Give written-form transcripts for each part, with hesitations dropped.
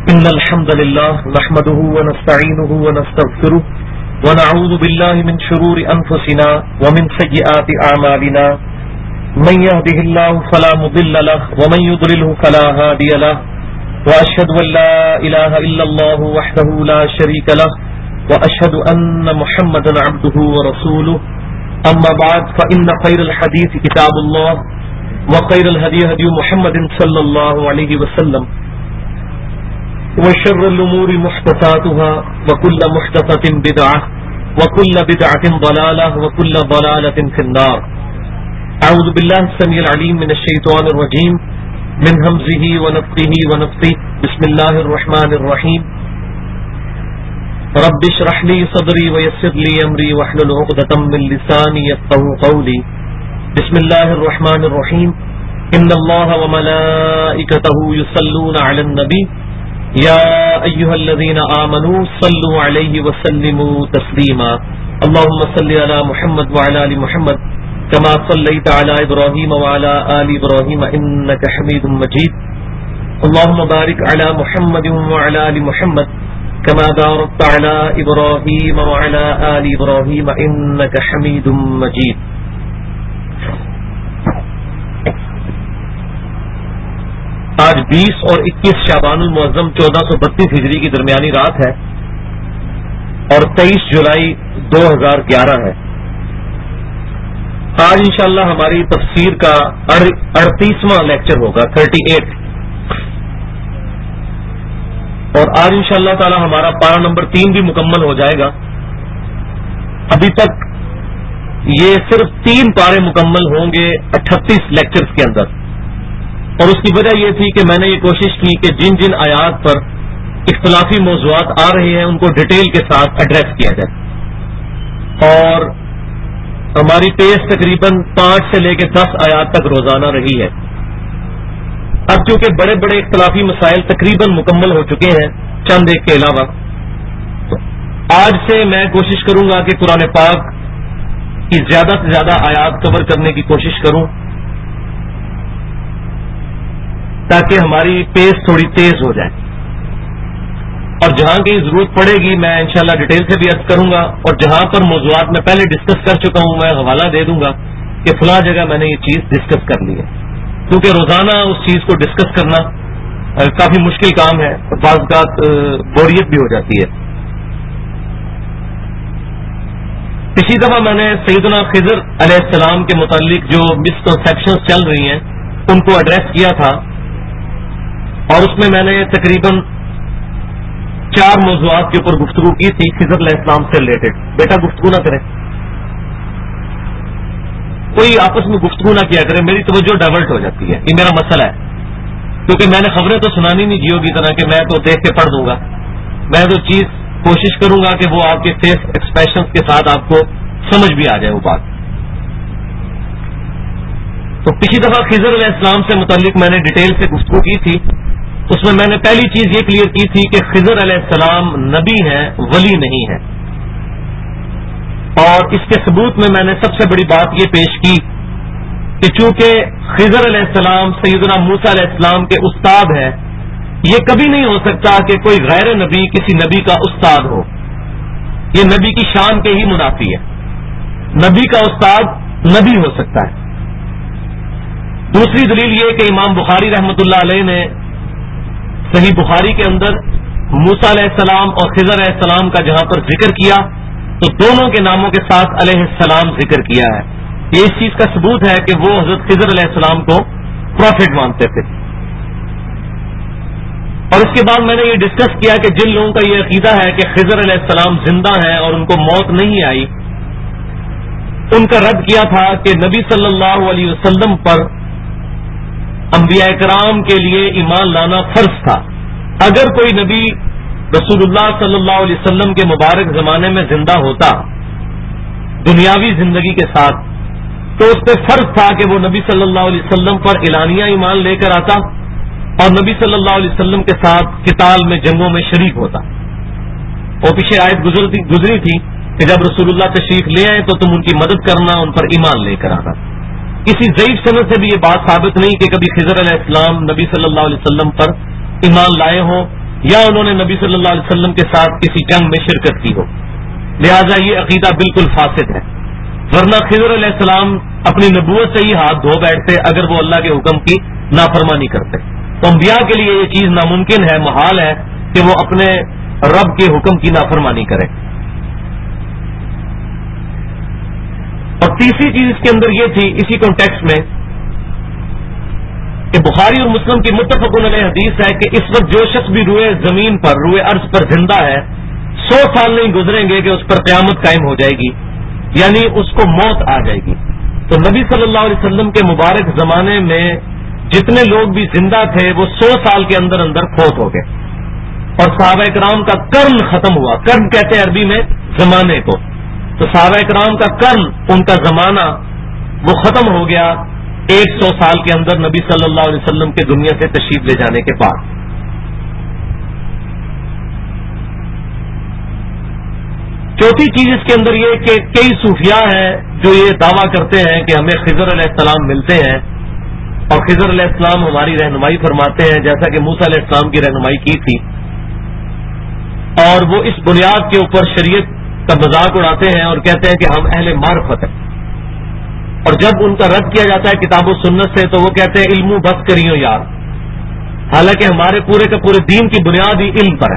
إن الحمد لله نحمده ونستعينه ونستغفره ونعوذ بالله من شرور أنفسنا ومن سيئات أعمالنا من يهده الله فلا مضل له ومن يضلله فلا هادي له وأشهد أن لا إله إلا الله وحده لا شريك له وأشهد أن محمدا عبده ورسوله أما بعد فإن خير الحديث كتاب الله وخير الهدي هدي محمد صلى الله عليه وسلم وشر الأمور محدثاتها وكل محدثة بدعة وكل بدعة ضلالة وكل ضلالة في النار. أعوذ بالله السميع العليم من الشيطان الرجيم من همزه ونفخه ونفثه. بسم الله الرحمن الرحيم. رب اشرح لي صدري ويسر لي أمري واحلل عقدة من لساني يفقهوا قولي. بسم الله الرحمن الرحيم. إن الله وملائكته يصلون على النبي يا أيها الذين آمنوا صلوا عليه وسلموا تسليما. اللهم صل على محمد وعلى آل محمد كما صليت على إبراهيم وعلى آل إبراهيم إنك حميد مجيد. اللهم بارك على محمد وعلى آل محمد كما باركت على إبراهيم وعلى آل إبراهيم إنك حميد مجيد. آج 20 اور 21 شعبان المعظم 1432 ہجری کی درمیانی رات ہے اور 23 جولائی 2011 ہے. آج انشاءاللہ ہماری تفسیر کا 38واں لیکچر ہوگا 38. اور آج انشاءاللہ تعالی ہمارا پارہ نمبر 3 بھی مکمل ہو جائے گا. ابھی تک یہ صرف 3 پارے مکمل ہوں گے 38 لیکچرز کے اندر. اور اس کی وجہ یہ تھی کہ میں نے یہ کوشش کی کہ جن جن آیات پر اختلافی موضوعات آ رہے ہیں ان کو ڈیٹیل کے ساتھ ایڈریس کیا جائے. اور ہماری پیس تقریباً 5 سے لے کے 10 آیات تک روزانہ رہی ہے. اب چونکہ بڑے بڑے اختلافی مسائل تقریباً مکمل ہو چکے ہیں چند ایک کے علاوہ، تو آج سے میں کوشش کروں گا کہ قرآن پاک کی زیادہ سے زیادہ آیات کور کرنے کی کوشش کروں تاکہ ہماری پیس تھوڑی تیز ہو جائے. اور جہاں کی ضرورت پڑے گی میں انشاءاللہ ڈیٹیل سے بھی عرض کروں گا، اور جہاں پر موضوعات میں پہلے ڈسکس کر چکا ہوں میں حوالہ دے دوں گا کہ فلاں جگہ میں نے یہ چیز ڈسکس کر لی ہے. کیونکہ روزانہ اس چیز کو ڈسکس کرنا کافی مشکل کام ہے اور بعض اوقات بوریت بھی ہو جاتی ہے. پچھلی دفعہ میں نے سیدنا خضر علیہ السلام کے متعلق جو مسکنسیپشنز چل رہی ہیں ان کو ایڈریس کیا تھا، اور اس میں میں نے تقریباً 4 موضوعات کے اوپر گفتگو کی تھی خضر علیہ السلام سے ریلیٹڈ. بیٹا گفتگو نہ کرے، کوئی آپس میں گفتگو نہ کیا کرے، میری توجہ ڈائیورٹ ہو جاتی ہے. یہ میرا مسئلہ ہے کیونکہ میں نے خبریں تو سنانی نہیں جیو کی طرح کہ میں تو دیکھ کے پڑھ دوں گا. میں تو چیز کوشش کروں گا کہ وہ آپ کے فیس ایکسپریشن کے ساتھ آپ کو سمجھ بھی آ جائے وہ بات. تو پچھلی دفعہ خضر علیہ السلام سے متعلق میں نے ڈیٹیل سے گفتگو کی تھی. اس میں نے پہلی چیز یہ کلیئر کی تھی کہ خضر علیہ السلام نبی ہیں، ولی نہیں ہیں. اور اس کے ثبوت میں نے سب سے بڑی بات یہ پیش کی کہ چونکہ خضر علیہ السلام سیدنا موسیٰ علیہ السلام کے استاد ہیں، یہ کبھی نہیں ہو سکتا کہ کوئی غیر نبی کسی نبی کا استاد ہو. یہ نبی کی شان کے ہی منافی ہے. نبی کا استاد نبی ہو سکتا ہے. دوسری دلیل یہ کہ امام بخاری رحمۃ اللہ علیہ نے صحیح بخاری کے اندر موسیٰ علیہ السلام اور خضر علیہ السلام کا جہاں پر ذکر کیا تو دونوں کے ناموں کے ساتھ علیہ السلام ذکر کیا ہے. یہ اس چیز کا ثبوت ہے کہ وہ حضرت خضر علیہ السلام کو پروفٹ مانتے تھے. اور اس کے بعد میں نے یہ ڈسکس کیا کہ جن لوگوں کا یہ عقیدہ ہے کہ خضر علیہ السلام زندہ ہیں اور ان کو موت نہیں آئی، ان کا رد کیا تھا کہ نبی صلی اللہ علیہ وسلم پر انبیاء کرام کے لیے ایمان لانا فرض تھا. اگر کوئی نبی رسول اللہ صلی اللہ علیہ وسلم کے مبارک زمانے میں زندہ ہوتا دنیاوی زندگی کے ساتھ تو اس پہ فرض تھا کہ وہ نبی صلی اللہ علیہ وسلم پر اعلانیہ ایمان لے کر آتا اور نبی صلی اللہ علیہ وسلم کے ساتھ قتال میں جنگوں میں شریک ہوتا. اور پیچھے آیت گزری تھی کہ جب رسول اللہ تشریف لے آئے تو تم ان کی مدد کرنا، ان پر ایمان لے کر آنا. کسی ضعیف سند سے بھی یہ بات ثابت نہیں کہ کبھی خضر علیہ السلام نبی صلی اللہ علیہ وسلم پر ایمان لائے ہوں یا انہوں نے نبی صلی اللہ علیہ وسلم کے ساتھ کسی جنگ میں شرکت کی ہو، لہذا یہ عقیدہ بالکل فاسد ہے، ورنہ خضر علیہ السلام اپنی نبوت سے ہی ہاتھ دھو بیٹھتے اگر وہ اللہ کے حکم کی نافرمانی کرتے۔ تو انبیاء کے لیے یہ چیز ناممکن ہے، محال ہے کہ وہ اپنے رب کے حکم کی نافرمانی کرے۔ اور تیسری چیز اس کے اندر یہ تھی اسی کانٹیکسٹ میں کہ بخاری اور مسلم کی متفق علیہ حدیث ہے کہ اس وقت جو شخص بھی روئے زمین پر، روئے ارض پر زندہ ہے، 100 سال نہیں گزریں گے کہ اس پر قیامت قائم ہو جائے گی، یعنی اس کو موت آ جائے گی۔ تو نبی صلی اللہ علیہ وسلم کے مبارک زمانے میں جتنے لوگ بھی زندہ تھے وہ 100 سال کے اندر اندر فوت ہو گئے، اور صحابہ کرام کا قرن ختم ہوا۔ قرن کہتے ہیں عربی میں زمانے کو، تو صحابہ کرام کا قرن، ان کا زمانہ وہ ختم ہو گیا 100 سال کے اندر نبی صلی اللہ علیہ وسلم کے دنیا سے تشریف لے جانے کے بعد۔ چوتھی چیز اس کے اندر یہ کہ کئی صوفیاء ہیں جو یہ دعویٰ کرتے ہیں کہ ہمیں خضر علیہ السلام ملتے ہیں، اور خضر علیہ السلام ہماری رہنمائی فرماتے ہیں جیسا کہ موسیٰ علیہ السلام کی رہنمائی کی تھی، اور وہ اس بنیاد کے اوپر شریعت کا مذاق اڑاتے ہیں اور کہتے ہیں کہ ہم اہل معرفت ہیں، اور جب ان کا رد کیا جاتا ہے کتاب و سنت سے تو وہ کہتے ہیں علم بس کریو یار، حالانکہ ہمارے پورے کا پورے دین کی بنیاد ہی علم پر ہے۔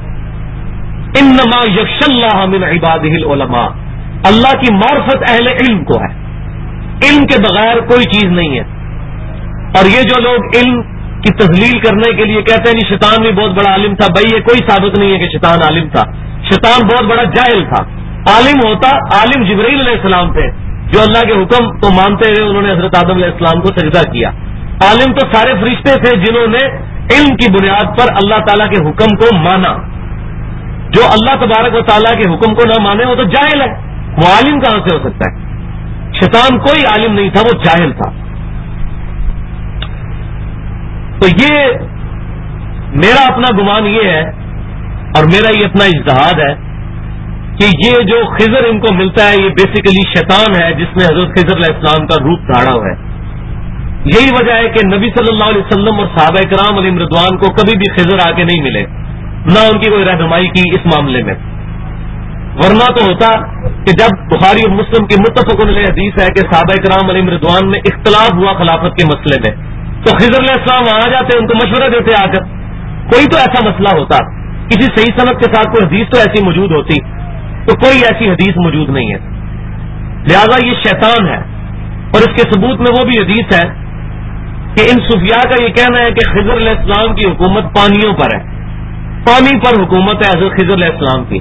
انما یخشی اللہ من عبادہ العلماء، اللہ کی معرفت اہل علم کو ہے، علم کے بغیر کوئی چیز نہیں ہے۔ اور یہ جو لوگ علم کی تذلیل کرنے کے لیے کہتے ہیں جی شیطان بھی بہت بڑا عالم تھا، بھائی یہ کوئی ثابت نہیں ہے کہ شیطان عالم تھا، شیطان بہت بڑا جاہل تھا۔ عالم ہوتا، عالم جبرائیل علیہ السلام تھے جو اللہ کے حکم کو مانتے ہوئے انہوں نے حضرت آدم علیہ السلام کو سجدہ کیا۔ عالم تو سارے فرشتے تھے جنہوں نے علم کی بنیاد پر اللہ تعالیٰ کے حکم کو مانا۔ جو اللہ تبارک و تعالیٰ کے حکم کو نہ مانے وہ تو جاہل ہے، وہ عالم کہاں سے ہو سکتا ہے؟ شیطان کوئی عالم نہیں تھا، وہ جاہل تھا۔ تو یہ میرا اپنا گمان یہ ہے اور میرا یہ اپنا اجتہاد ہے کہ یہ جو خضر ان کو ملتا ہے یہ بیسیکلی شیطان ہے جس نے حضرت خضر علیہ السلام کا روپ دھاڑا ہوا ہے۔ یہی وجہ ہے کہ نبی صلی اللہ علیہ وسلم اور صحابہ کرام علیہم رضوان کو کبھی بھی خضر آ کے نہیں ملے، نہ ان کی کوئی رہنمائی کی اس معاملے میں، ورنہ تو ہوتا کہ جب بخاری اور مسلم کی متفق علیہ حدیث ہے کہ صحابہ کرام علیہم رضوان میں اختلاف ہوا خلافت کے مسئلے میں، تو خضر علیہ السلام وہاں آ جاتے، ان کو مشورہ دیتے آ کر، کوئی تو ایسا مسئلہ ہوتا، کسی صحیح سند کے ساتھ کوئی حدیث تو ایسی موجود ہوتی، تو کوئی ایسی حدیث موجود نہیں ہے، لہذا یہ شیطان ہے۔ اور اس کے ثبوت میں وہ بھی حدیث ہے کہ ان صوفیاء کا یہ کہنا ہے کہ خضر علیہ السلام کی حکومت پانیوں پر ہے، پانی پر حکومت ہے حضرت خضر علیہ السلام کی۔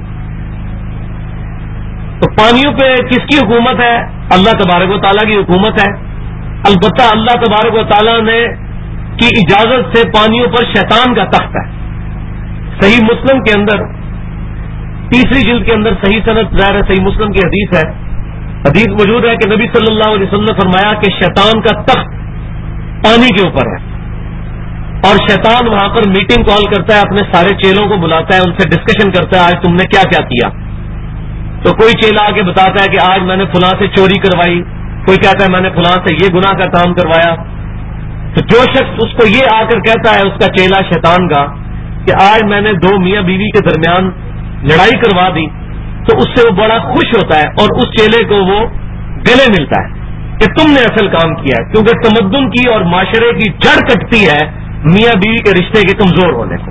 تو پانیوں پہ کس کی حکومت ہے؟ اللہ تبارک و تعالیٰ کی حکومت ہے۔ البتہ اللہ تبارک و تعالیٰ نے کی اجازت سے پانیوں پر شیطان کا تخت ہے۔ صحیح مسلم کے اندر 3 جلد کے اندر صحیح سند ظاہر صحیح مسلم کی حدیث ہے، حدیث موجود ہے کہ نبی صلی اللہ علیہ وسلم نے فرمایا کہ شیطان کا تخت پانی کے اوپر ہے، اور شیطان وہاں پر میٹنگ کال کرتا ہے، اپنے سارے چیلوں کو بلاتا ہے، ان سے ڈسکشن کرتا ہے آج تم نے کیا کیا کیا۔ تو کوئی چیلا آ کے بتاتا ہے کہ آج میں نے فلاں سے چوری کروائی، کوئی کہتا ہے میں نے فلاں سے یہ گناہ کا کام کروایا۔ تو جو شخص اس کو یہ آ کر کہتا ہے، اس کا چیلا شیطان کا، کہ آج میں نے 2 میاں بیوی کے درمیان لڑائی کروا دی، تو اس سے وہ بڑا خوش ہوتا ہے اور اس چیلے کو وہ گلے ملتا ہے کہ تم نے اصل کام کیا ہے، کیونکہ تمدن کی اور معاشرے کی جڑ کٹتی ہے میاں بیوی کے رشتے کے کمزور ہونے سے۔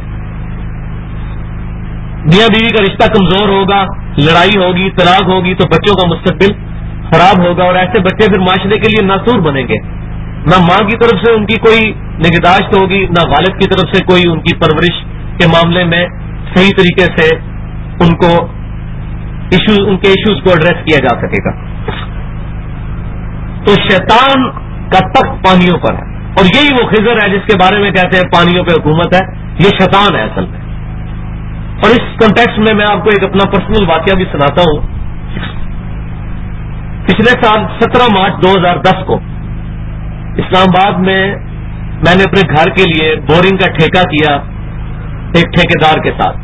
میاں بیوی کا رشتہ کمزور ہوگا، لڑائی ہوگی، طلاق ہوگی، تو بچوں کا مستقبل خراب ہوگا، اور ایسے بچے پھر معاشرے کے لیے ناسور بنیں گے۔ نہ ماں کی طرف سے ان کی کوئی نگہداشت ہوگی، نہ والد کی طرف سے کوئی ان کی پرورش کے معاملے میں صحیح طریقے سے ان کے ایشوز کو ایڈریس کیا جا سکے گا۔ تو شیطان کا تخت پانیوں پر ہے، اور یہی وہ خضر ہے جس کے بارے میں کہتے ہیں پانیوں پہ حکومت ہے، یہ شیطان ہے اصل میں۔ اور اس کنٹیکسٹ میں آپ کو ایک اپنا پرسنل واقعہ بھی سناتا ہوں۔ پچھلے سال 17 مارچ 2010 کو اسلام آباد میں نے اپنے گھر کے لیے بورنگ کا ٹھیکہ کیا ایک ٹھیکیدار کے ساتھ۔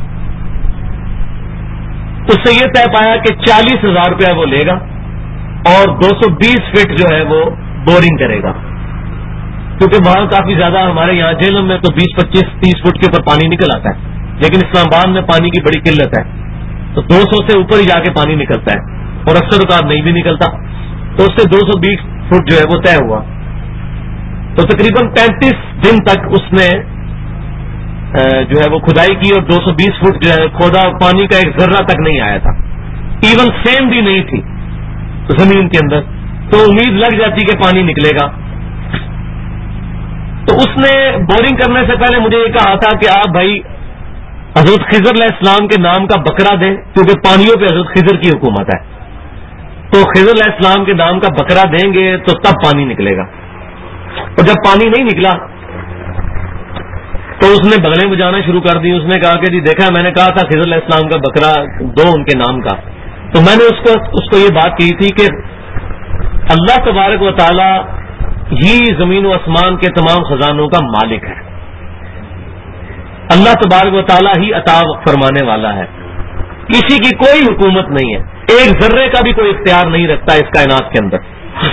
تو اس سے یہ طے پایا کہ 40,000 روپیہ وہ لے گا اور 220 فٹ جو ہے وہ بورنگ کرے گا، کیونکہ وہاں کافی زیادہ ہمارے یہاں جیلوں میں تو 20, 25, 30 فٹ کے اوپر پانی نکل آتا ہے۔ لیکن اسلام آباد میں پانی کی بڑی قلت ہے، تو 200 سے اوپر ہی جا کے پانی نکلتا ہے، اور اکثر اوقات نہیں بھی نکلتا، تو اس سے 220 فٹ جو ہے وہ طے ہوا، تو تقریباً 35 دن تک اس نے جو ہے وہ کھدائی کی، اور 220 فٹ جو ہے کھودا، پانی کا ایک ذرہ تک نہیں آیا تھا، ایون سینڈ بھی نہیں تھی زمین کے اندر، تو امید لگ جاتی کہ پانی نکلے گا۔ تو اس نے بورنگ کرنے سے پہلے مجھے یہ کہا تھا کہ آپ بھائی حضرت خضر علیہ السلام کے نام کا بکرا دیں، کیونکہ پانیوں پہ حضرت خضر کی حکومت ہے، تو خضر علیہ السلام کے نام کا بکرا دیں گے تو تب پانی نکلے گا۔ اور جب پانی نہیں نکلا تو اس نے بغلیں بجانا شروع کر دی، اس نے کہا کہ جی دیکھا میں نے کہا تھا خضر علیہ السلام کا بکرا دو ان کے نام کا۔ تو میں نے اس کو یہ بات کی تھی کہ اللہ تبارک و تعالی ہی زمین و آسمان کے تمام خزانوں کا مالک ہے، اللہ تبارک و تعالی ہی عطا فرمانے والا ہے، کسی کی کوئی حکومت نہیں ہے، ایک ذرے کا بھی کوئی اختیار نہیں رکھتا اس کائنات کے اندر۔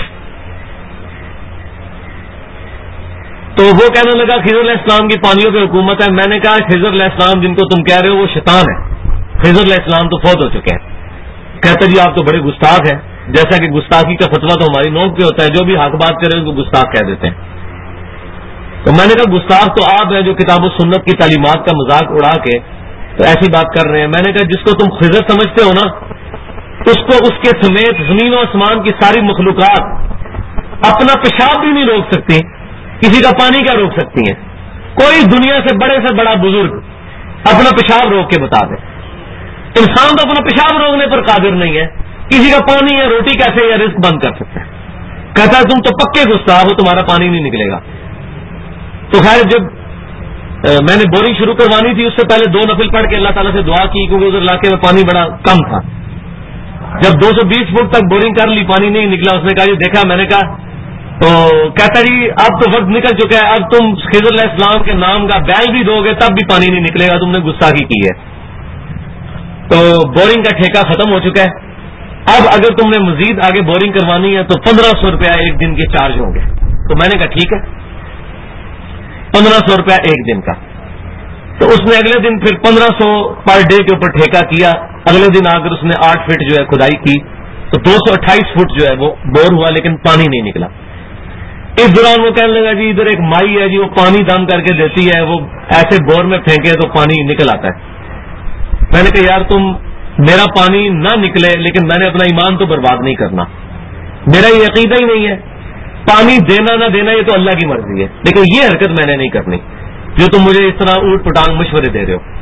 تو وہ کہنے لگا خضر علیہ السلام کی پانیوں پہ حکومت ہے۔ میں نے کہا خضر علیہ السلام جن کو تم کہہ رہے ہو وہ شیطان ہے، خضر علیہ السلام تو فوت ہو چکے ہیں۔ کہتا جی آپ تو بڑے گستاخ ہیں، جیسا کہ گستاخی کا فتویٰ تو ہماری نوک پہ ہوتا ہے، جو بھی حق بات کرے اس کو گستاخ کہہ دیتے ہیں۔ تو میں نے کہا گستاخ تو آپ ہیں جو کتاب و سنت کی تعلیمات کا مذاق اڑا کے تو ایسی بات کر رہے ہیں۔ میں نے کہا جس کو تم خضر سمجھتے ہو نا، اس کو اس کے سمیت زمین و آسمان کی ساری مخلوقات اپنا پیشاب بھی نہیں روک سکتی، کسی کا پانی کیا روک سکتی ہیں؟ کوئی دنیا سے بڑا بزرگ اپنا پیشاب روک کے بتا دے، انسان تو اپنا پیشاب روکنے پر قادر نہیں ہے، کسی کا پانی یا روٹی کیسے یا رزق بند کر سکتا ہے؟ کہتا ہے تم تو پکے گستاخ ہو، تمہارا پانی نہیں نکلے گا۔ تو خیر جب میں نے بورنگ شروع کروانی تھی اس سے پہلے 2 نفل پڑھ کے اللہ تعالیٰ سے دعا کی، کیونکہ ادھر علاقے میں پانی بڑا کم تھا۔ جب 220 فٹ تک بورنگ کر لی، پانی نہیں نکلا، اس نے کہا یہ دیکھا، میں نے کہا تو کہتا جی اب تو وقت نکل چکا ہے، اب تم خضر علیہ السلام کے نام کا بیل بھی دو گے تب بھی پانی نہیں نکلے گا، تم نے گستاخی کی ہے۔ تو بورنگ کا ٹھیکہ ختم ہو چکا ہے، اب اگر تم نے مزید آگے بورنگ کروانی ہے تو 1500 روپیہ ایک دن کے چارج ہوں گے۔ تو میں نے کہا ٹھیک ہے، 1500 روپیہ ایک دن کا۔ تو اس نے اگلے دن پھر 1500 پر ڈے کے اوپر ٹھیکہ کیا، اگلے دن آ کر اس نے 8 فٹ جو ہے کھدائی کی، تو 228 فٹ جو ہے وہ بور ہوا، لیکن پانی نہیں نکلا۔ اس دوران وہ کہنے لگا جی ادھر ایک مائی ہے جی، وہ پانی دم کر کے دیتی ہے، وہ ایسے بور میں پھینکے تو پانی نکل آتا ہے۔ میں نے کہا یار تم میرا پانی نہ نکلے لیکن میں نے اپنا ایمان تو برباد نہیں کرنا، میرا یہ عقیدہ ہی نہیں ہے، پانی دینا نہ دینا یہ تو اللہ کی مرضی ہے، لیکن یہ حرکت میں نے نہیں کرنی جو تم مجھے اس طرح اوٹ پٹانگ مشورے دے رہے ہو۔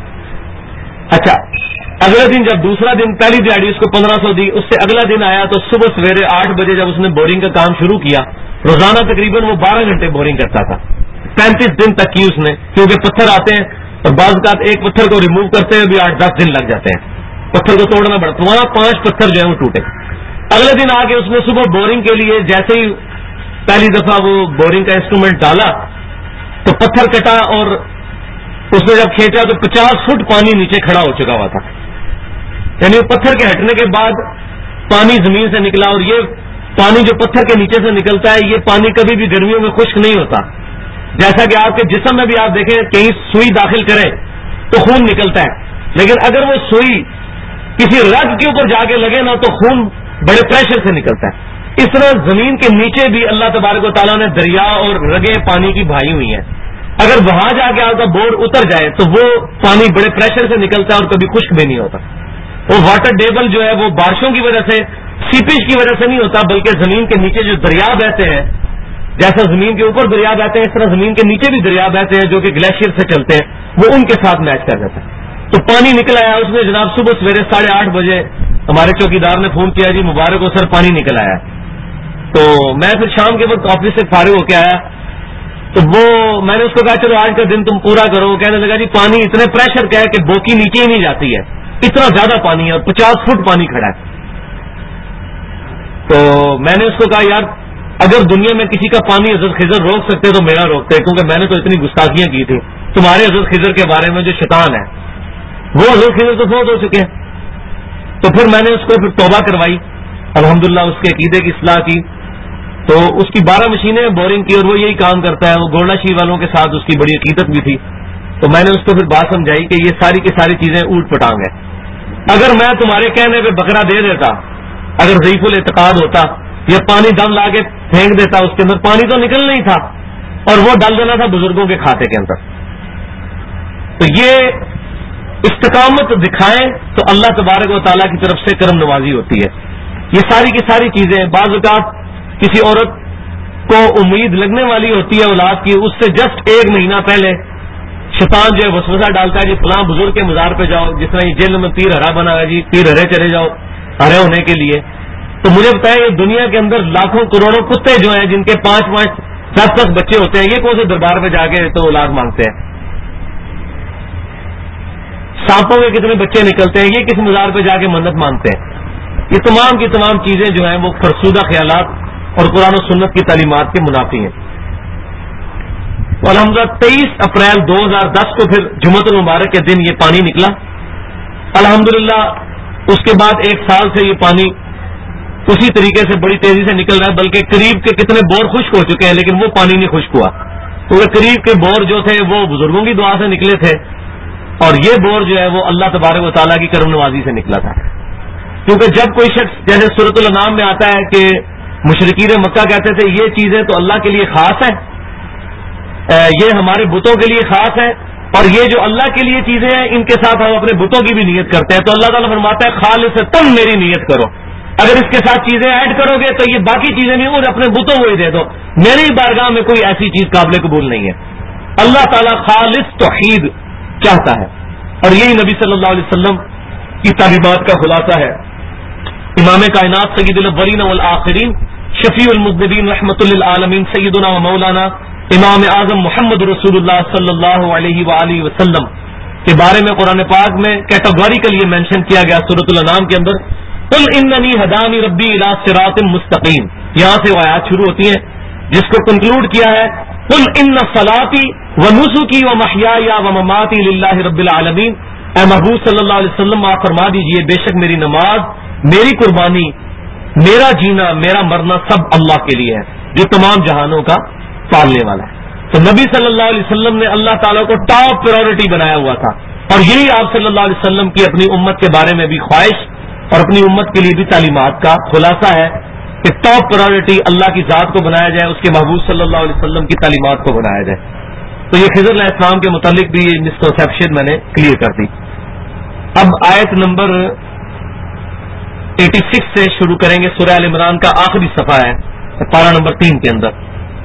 اچھا اگلے دن جب دوسرا دن، پہلی دیہڑی اس کو 1500 دی، اس سے اگلا دن آیا تو صبح سویرے 8 بجے جب اس نے بورنگ کا کام شروع کیا، روزانہ تقریباً وہ 12 گھنٹے بورنگ کرتا تھا، 35 دن تک کی اس نے، کیونکہ پتھر آتے ہیں اور بعض اوقات ایک پتھر کو ریموو کرتے ہوئے بھی 8-10 دن لگ جاتے ہیں، پتھر کو توڑنا پڑتا، تو وہاں 5 پتھر جو ہیں وہ ٹوٹے۔ اگلے دن آ کے اس نے صبح بورنگ کے لیے جیسے ہی پہلی دفعہ وہ بورنگ کا انسٹرومنٹ ڈالا تو پتھر کٹا، اور اس نے جب کھینچا تو 50 فٹ پانی نیچے کھڑا ہو چکا ہوا تھا، یعنی وہ پتھر کے ہٹنے کے بعد پانی زمین سے نکلا۔ اور یہ پانی جو پتھر کے نیچے سے نکلتا ہے یہ پانی کبھی بھی گرمیوں میں خشک نہیں ہوتا، جیسا کہ آپ کے جسم میں بھی آپ دیکھیں کہیں سوئی داخل کریں تو خون نکلتا ہے، لیکن اگر وہ سوئی کسی رگ کے اوپر جا کے لگے نا تو خون بڑے پریشر سے نکلتا ہے۔ اس طرح زمین کے نیچے بھی اللہ تبارک و تعالیٰ نے دریا اور رگیں پانی کی بھائی ہوئی ہیں، اگر وہاں جا کے آپ کا بور اتر جائے تو وہ پانی بڑے پریشر سے نکلتا ہے اور کبھی خشک بھی نہیں ہوتا۔ وہ واٹر ٹیبل جو ہے وہ بارشوں کی وجہ سے، سیپیج کی وجہ سے نہیں ہوتا، بلکہ زمین کے نیچے جو دریا بہتے ہیں، جیسا زمین کے اوپر دریا بہتے ہیں اس طرح زمین کے نیچے بھی دریا بہتے ہیں جو کہ گلیشیئر سے چلتے ہیں، وہ ان کے ساتھ میچ کر جاتا ہے۔ تو پانی نکل آیا، اس نے جناب صبح سویرے 8:30 بجے ہمارے چوکیدار نے فون کیا جی مبارک ہو سر پانی نکل آیا۔ تو میں پھر شام کے وقت آفس سے فارغ ہو کے آیا تو وہ میں نے اس کو کہا چلو آج کا دن تم پورا کرو، وہ کہنے لگا جی پانی اتنے پریشر کا ہے کہ بوکی نیچے ہی نہیں جاتی ہے، اتنا زیادہ پانی ہے اور 50 فٹ پانی کھڑا ہے۔ تو میں نے اس کو کہا یار اگر دنیا میں کسی کا پانی حضرت خضر روک سکتے تو میرا روکتے، کیونکہ میں نے تو اتنی گستاخیاں کی تھی تمہارے حضرت خضر کے بارے میں جو شیطان ہے، وہ حضرت خضر تو فوت ہو چکے ہیں۔ تو پھر میں نے اس کو پھر توبہ کروائی، الحمدللہ اس کے عقیدے کی اصلاح کی، تو اس کی 12 مشینیں بورنگ کی اور وہ یہی کام کرتا ہے، وہ گولڈا شی والوں کے ساتھ اس کی بڑی عقیدت بھی تھی، تو میں نے اس کو پھر بات سمجھائی کہ یہ ساری کی ساری چیزیں اوٹ پٹانگ ہیں. اگر میں تمہارے کہنے پہ بکرا دے دیتا، اگر ضعیف الاعتقاد ہوتا، یا پانی دم لا کے پھینک دیتا، اس کے اندر پانی تو نکلنا ہی تھا اور وہ ڈال دینا تھا بزرگوں کے کھاتے کے اندر. تو یہ استقامت دکھائیں تو اللہ تبارک و تعالیٰ کی طرف سے کرم نوازی ہوتی ہے. یہ ساری کی ساری چیزیں، بعض اوقات کسی عورت کو امید لگنے والی ہوتی ہے اولاد کی، اس سے جسٹ 1 مہینہ پہلے شیطان جو ہے وسوسہ ڈالتا ہے جی فلاں بزرگ کے مزار پہ جاؤ، جس طرح یہ جیل میں تیر ہرا بنا ہے جی، تیر ہرے چلے جاؤ ہرے ہونے کے لیے. تو مجھے بتایا یہ دنیا کے اندر لاکھوں کروڑوں کتے جو ہیں جن کے 5-5 10-10 بچے ہوتے ہیں، یہ کون سے دربار پہ جا کے تو اولاد مانگتے ہیں؟ سانپوں کے کتنے بچے نکلتے ہیں، یہ کس مزار پہ جا کے منت مانگتے ہیں؟ یہ تمام کی تمام چیزیں جو ہیں وہ فرسودہ خیالات اور قرآن و سنت کی تعلیمات کے منافی ہیں. الحمدللہ 23 اپریل 2010 کو پھر جمعۃ المبارک کے دن یہ پانی نکلا. الحمدللہ اس کے بعد 1 سال سے یہ پانی اسی طریقے سے بڑی تیزی سے نکل رہا ہے، بلکہ قریب کے کتنے بور خشک ہو چکے ہیں لیکن وہ پانی نہیں خشک ہوا، کیونکہ قریب کے بور جو تھے وہ بزرگوں کی دعا سے نکلے تھے اور یہ بور جو ہے وہ اللہ تبارک و تعالیٰ کی کرم نوازی سے نکلا تھا. کیونکہ جب کوئی شخص، جیسے سورۃ الانعام میں آتا ہے کہ مشرکین مکہ کہتے تھے یہ چیزیں تو اللہ کے لیے خاص ہیں، یہ ہمارے بتوں کے لیے خاص ہے، اور یہ جو اللہ کے لیے چیزیں ہیں ان کے ساتھ ہم اپنے بتوں کی بھی نیت کرتے ہیں. تو اللہ تعالیٰ فرماتا ہے خالصتاً میری نیت کرو، اگر اس کے ساتھ چیزیں ایڈ کرو گے تو یہ باقی چیزیں نہیں، اور اپنے بتوں کو ہی دے دو، میری بارگاہ میں کوئی ایسی چیز قابل قبول نہیں ہے. اللہ تعالیٰ خالص توحید چاہتا ہے، اور یہی نبی صلی اللہ علیہ وسلم کی تعلیمات کا خلاصہ ہے. امام کائنات سید الاولین والآخرین شفیع المذنبین رحمۃ للعالمین سیدنا و مولانا امام اعظم محمد رسول اللہ صلی اللہ علیہ وآلہ وسلم کے بارے میں قرآن پاک میں کیٹاگوریکل یہ مینشن کیا گیا سورۃ الانعام کے اندر، قل اننی ہدانی ربی الی صراط مستقیم. یہاں سے وہ آیات شروع ہوتی ہیں جس کو کنکلوڈ کیا ہے قل ان صلاتی ونسکی ومحیای ومماتی للہ رب العالمین. اے محبوب صلی اللہ علیہ وسلم آپ فرما دیجئے بے شک میری نماز، میری قربانی، میرا جینا، میرا مرنا سب اللہ کے لیے ہے جو تمام جہانوں کا پالنے والا ہے. تو نبی صلی اللہ علیہ وسلم نے اللہ تعالیٰ کو ٹاپ پرائورٹی بنایا ہوا تھا، اور یہی آپ صلی اللہ علیہ وسلم کی اپنی امت کے بارے میں بھی خواہش اور اپنی امت کے لیے بھی تعلیمات کا خلاصہ ہے کہ ٹاپ پرائورٹی اللہ کی ذات کو بنایا جائے، اس کے محبوب صلی اللہ علیہ وسلم کی تعلیمات کو بنایا جائے. تو یہ خضر علیہ السلام کے متعلق بھی یہ مسکنسیپشن میں نے کلیئر کر دی. اب آیت نمبر 86 سے شروع کریں گے. سورہ ال عمران کا آخری صفحہ ہے پارہ نمبر 3 کے اندر.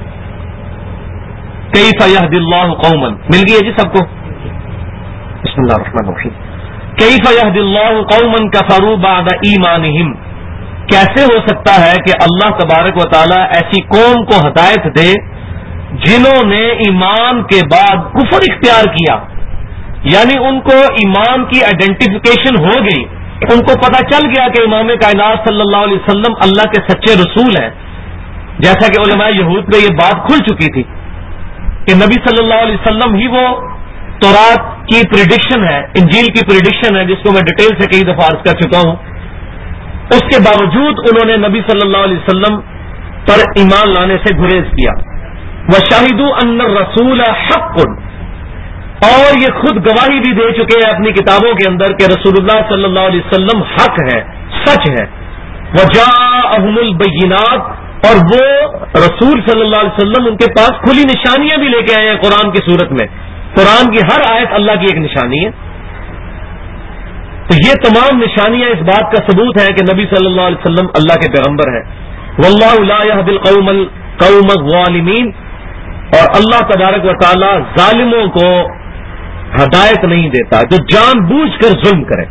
کیف یہدی اللہ قوما، مل گئی ہے جی سب کو؟ بسم اللہ الرحمن الرحیم. کیف یہدی اللہ قوما کفروا بعد ایمانہم، کیسے ہو سکتا ہے کہ اللہ تبارک و تعالی ایسی قوم کو ہدایت دے جنہوں نے ایمان کے بعد کفر اختیار کیا. یعنی ان کو ایمان کی آئیڈینٹیفیکیشن ہو گئی، ان کو پتہ چل گیا کہ امام کائنات صلی اللہ علیہ وسلم اللہ کے سچے رسول ہیں. جیسا کہ علماء یہود پہ یہ بات کھل چکی تھی کہ نبی صلی اللہ علیہ وسلم ہی وہ تورات کی پریڈکشن ہے، انجیل کی پریڈکشن ہے، جس کو میں ڈیٹیل سے کئی دفعہ عرض کر چکا ہوں. اس کے باوجود انہوں نے نبی صلی اللہ علیہ وسلم پر ایمان لانے سے گریز کیا. وَشَهِدُوا أَنَّ الرَّسُولَ حَقٌّ، اور یہ خود گواہی بھی دے چکے ہیں اپنی کتابوں کے اندر کہ رسول اللہ صلی اللہ علیہ وسلم حق ہے، سچ ہے. وَجَاءَهُمُ الْبَيِّنَاتُ، اور وہ رسول صلی اللہ علیہ وسلم ان کے پاس کھلی نشانیاں بھی لے کے آئے ہیں قرآن کی صورت میں. قرآن کی ہر آیت اللہ کی ایک نشانی ہے. تو یہ تمام نشانیاں اس بات کا ثبوت ہے کہ نبی صلی اللہ علیہ وسلم اللہ کے پیغمبر ہیں. وَاللَّهُ لَا يَهْدِي الْقَوْمَ الظَّالِمِينَ، اور اللہ تبارک و تعالی ظالموں کو ہدایت نہیں دیتا جو جان بوجھ کر ظلم کرے.